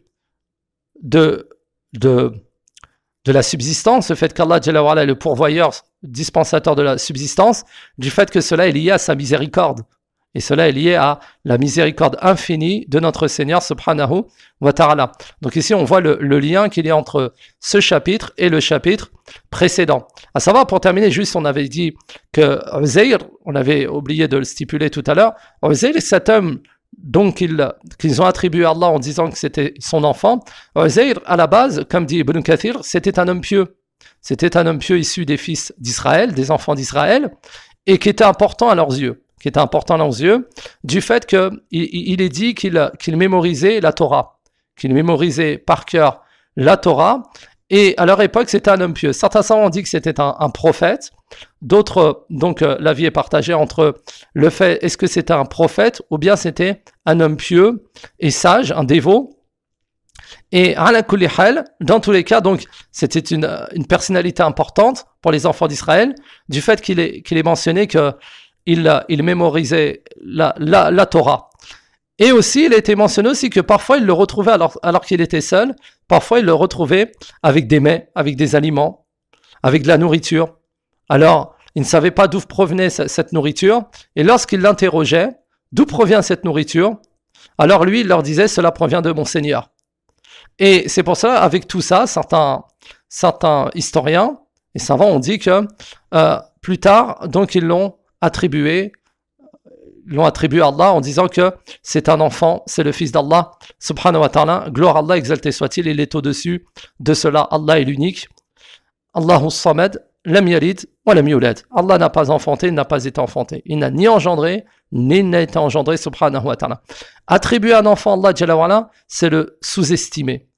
de, de, de la subsistance, le fait qu'Allah Jalla wa Ala est le pourvoyeur, dispensateur de la subsistance, du fait que cela est lié à sa miséricorde. Et cela est lié à la miséricorde infinie de notre Seigneur subhanahu wa ta'ala. Donc ici, on voit le, le lien qu'il y a entre ce chapitre et le chapitre précédent. À savoir, pour terminer, juste, on avait dit que Uzayr, on avait oublié de le stipuler tout à l'heure, Uzayr, cet homme donc qu'ils, qu'ils ont attribué à Allah en disant que c'était son enfant, Uzayr, à la base, comme dit Ibn Kathir, c'était un homme pieux. C'était un homme pieux issu des fils d'Israël, des enfants d'Israël, et qui était important à leurs yeux. qui est important à leurs yeux, du fait qu'il il est dit qu'il, qu'il mémorisait la Torah, qu'il mémorisait par cœur la Torah, et à leur époque, c'était un homme pieux. Certains savants ont dit que c'était un, un prophète, d'autres, donc euh, l'avis est partagé entre le fait, est-ce que c'était un prophète, ou bien c'était un homme pieux et sage, un dévot. Et ala kulli hal, dans tous les cas, donc c'était une, une personnalité importante pour les enfants d'Israël, du fait qu'il est, qu'il est mentionné que Il, il mémorisait la, la, la Torah. Et aussi, il a été mentionné aussi que parfois, il le retrouvait alors, alors qu'il était seul, parfois, il le retrouvait avec des mets, avec des aliments, avec de la nourriture. Alors, il ne savait pas d'où provenait cette nourriture, et lorsqu'il l'interrogeait, d'où provient cette nourriture, alors lui, il leur disait, cela provient de mon Seigneur. Et c'est pour cela, avec tout ça, certains, certains historiens et savants ont dit que euh, plus tard, donc ils l'ont attribué, l'ont attribué à Allah en disant que c'est un enfant, c'est le fils d'Allah, subhanahu wa ta'ala, gloire à Allah, exalté soit-il, il est au-dessus de cela, Allah est l'unique. Allahu samad, lam yalid, wa lam yulad. Allah n'a pas enfanté, il n'a pas été enfanté. Il n'a ni engendré, ni n'a été engendré, subhanahu wa ta'ala. Attribuer un enfant à Allah, Jalla wa Ala, c'est le sous-estimer.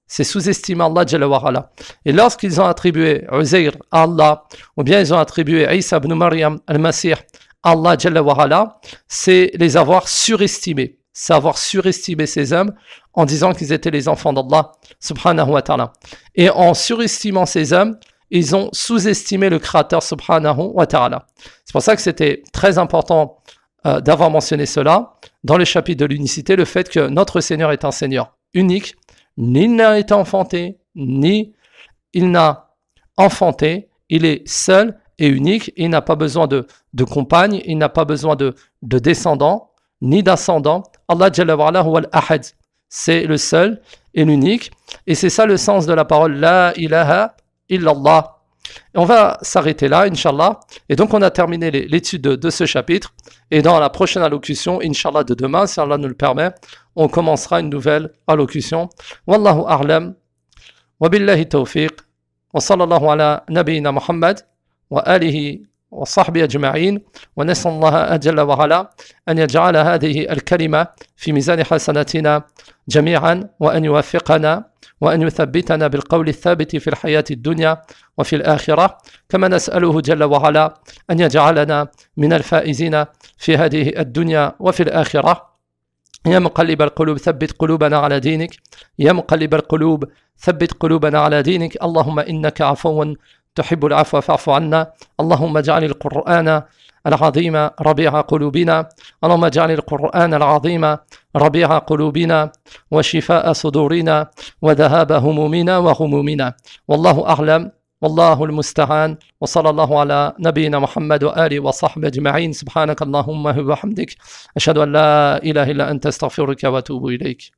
c'est sous-estimer Allah Jalla wa Ala. Et lorsqu'ils ont attribué Uzair à Allah, ou bien ils ont attribué Isa ibn Maryam al-Masih à Allah Jalla wa Ala, c'est les avoir surestimés. C'est avoir surestimé ces hommes en disant qu'ils étaient les enfants d'Allah subhanahu wa ta'ala. Et en surestimant ces hommes, ils ont sous-estimé le Créateur subhanahu wa ta'ala. C'est pour ça que c'était très important euh, d'avoir mentionné cela dans le chapitre de l'unicité, le fait que notre Seigneur est un Seigneur unique, ni il n'a été enfanté, ni il n'a enfanté, il est seul et unique, il n'a pas besoin de, de compagne, il n'a pas besoin de, de descendants, ni d'ascendants. Allah Jalla wa Ala huwa al-Ahad, c'est le seul et l'unique, et c'est ça le sens de la parole La ilaha illallah. Et on va s'arrêter là, Inch'Allah. Et donc on a terminé l'étude de, de ce chapitre, et dans la prochaine allocution, Inch'Allah de demain, si Allah nous le permet, on commencera une nouvelle allocution. Wallahu a'lam, wa billahi tawfiq, wa sallallahu ala nabiyyina Muhammad, wa alihi wa sahbihi ajma'in, wa nas'al Allah jalla wa ala an yaj'ala hadhihi al-kalima fi mizan hasanatina jami'an, wa an yuwaffiqana وأن يثبتنا بالقول الثابت في الحياة الدنيا وفي الآخرة، كما نسأله جل وعلا أن يجعلنا من الفائزين في هذه الدنيا وفي الآخرة. يا مقلب القلوب ثبت قلوبنا على دينك، يا مقلب القلوب ثبت قلوبنا على دينك. اللهم إنك عفو تحب العفو فاعف عنا. اللهم اجعل القرآن العظيم ربيع قلوبنا، اللهم اجعل القرآن العظيم ربيع قلوبنا وشفاء صدورنا وذهاب همومنا وغمومنا. والله أعلم والله المستعان، وصلى الله على نبينا محمد وآله وصحبه أجمعين. سبحانك اللهم وبحمدك، أشهد أن لا إله إلا أنت، أستغفرك وأتوب إليك.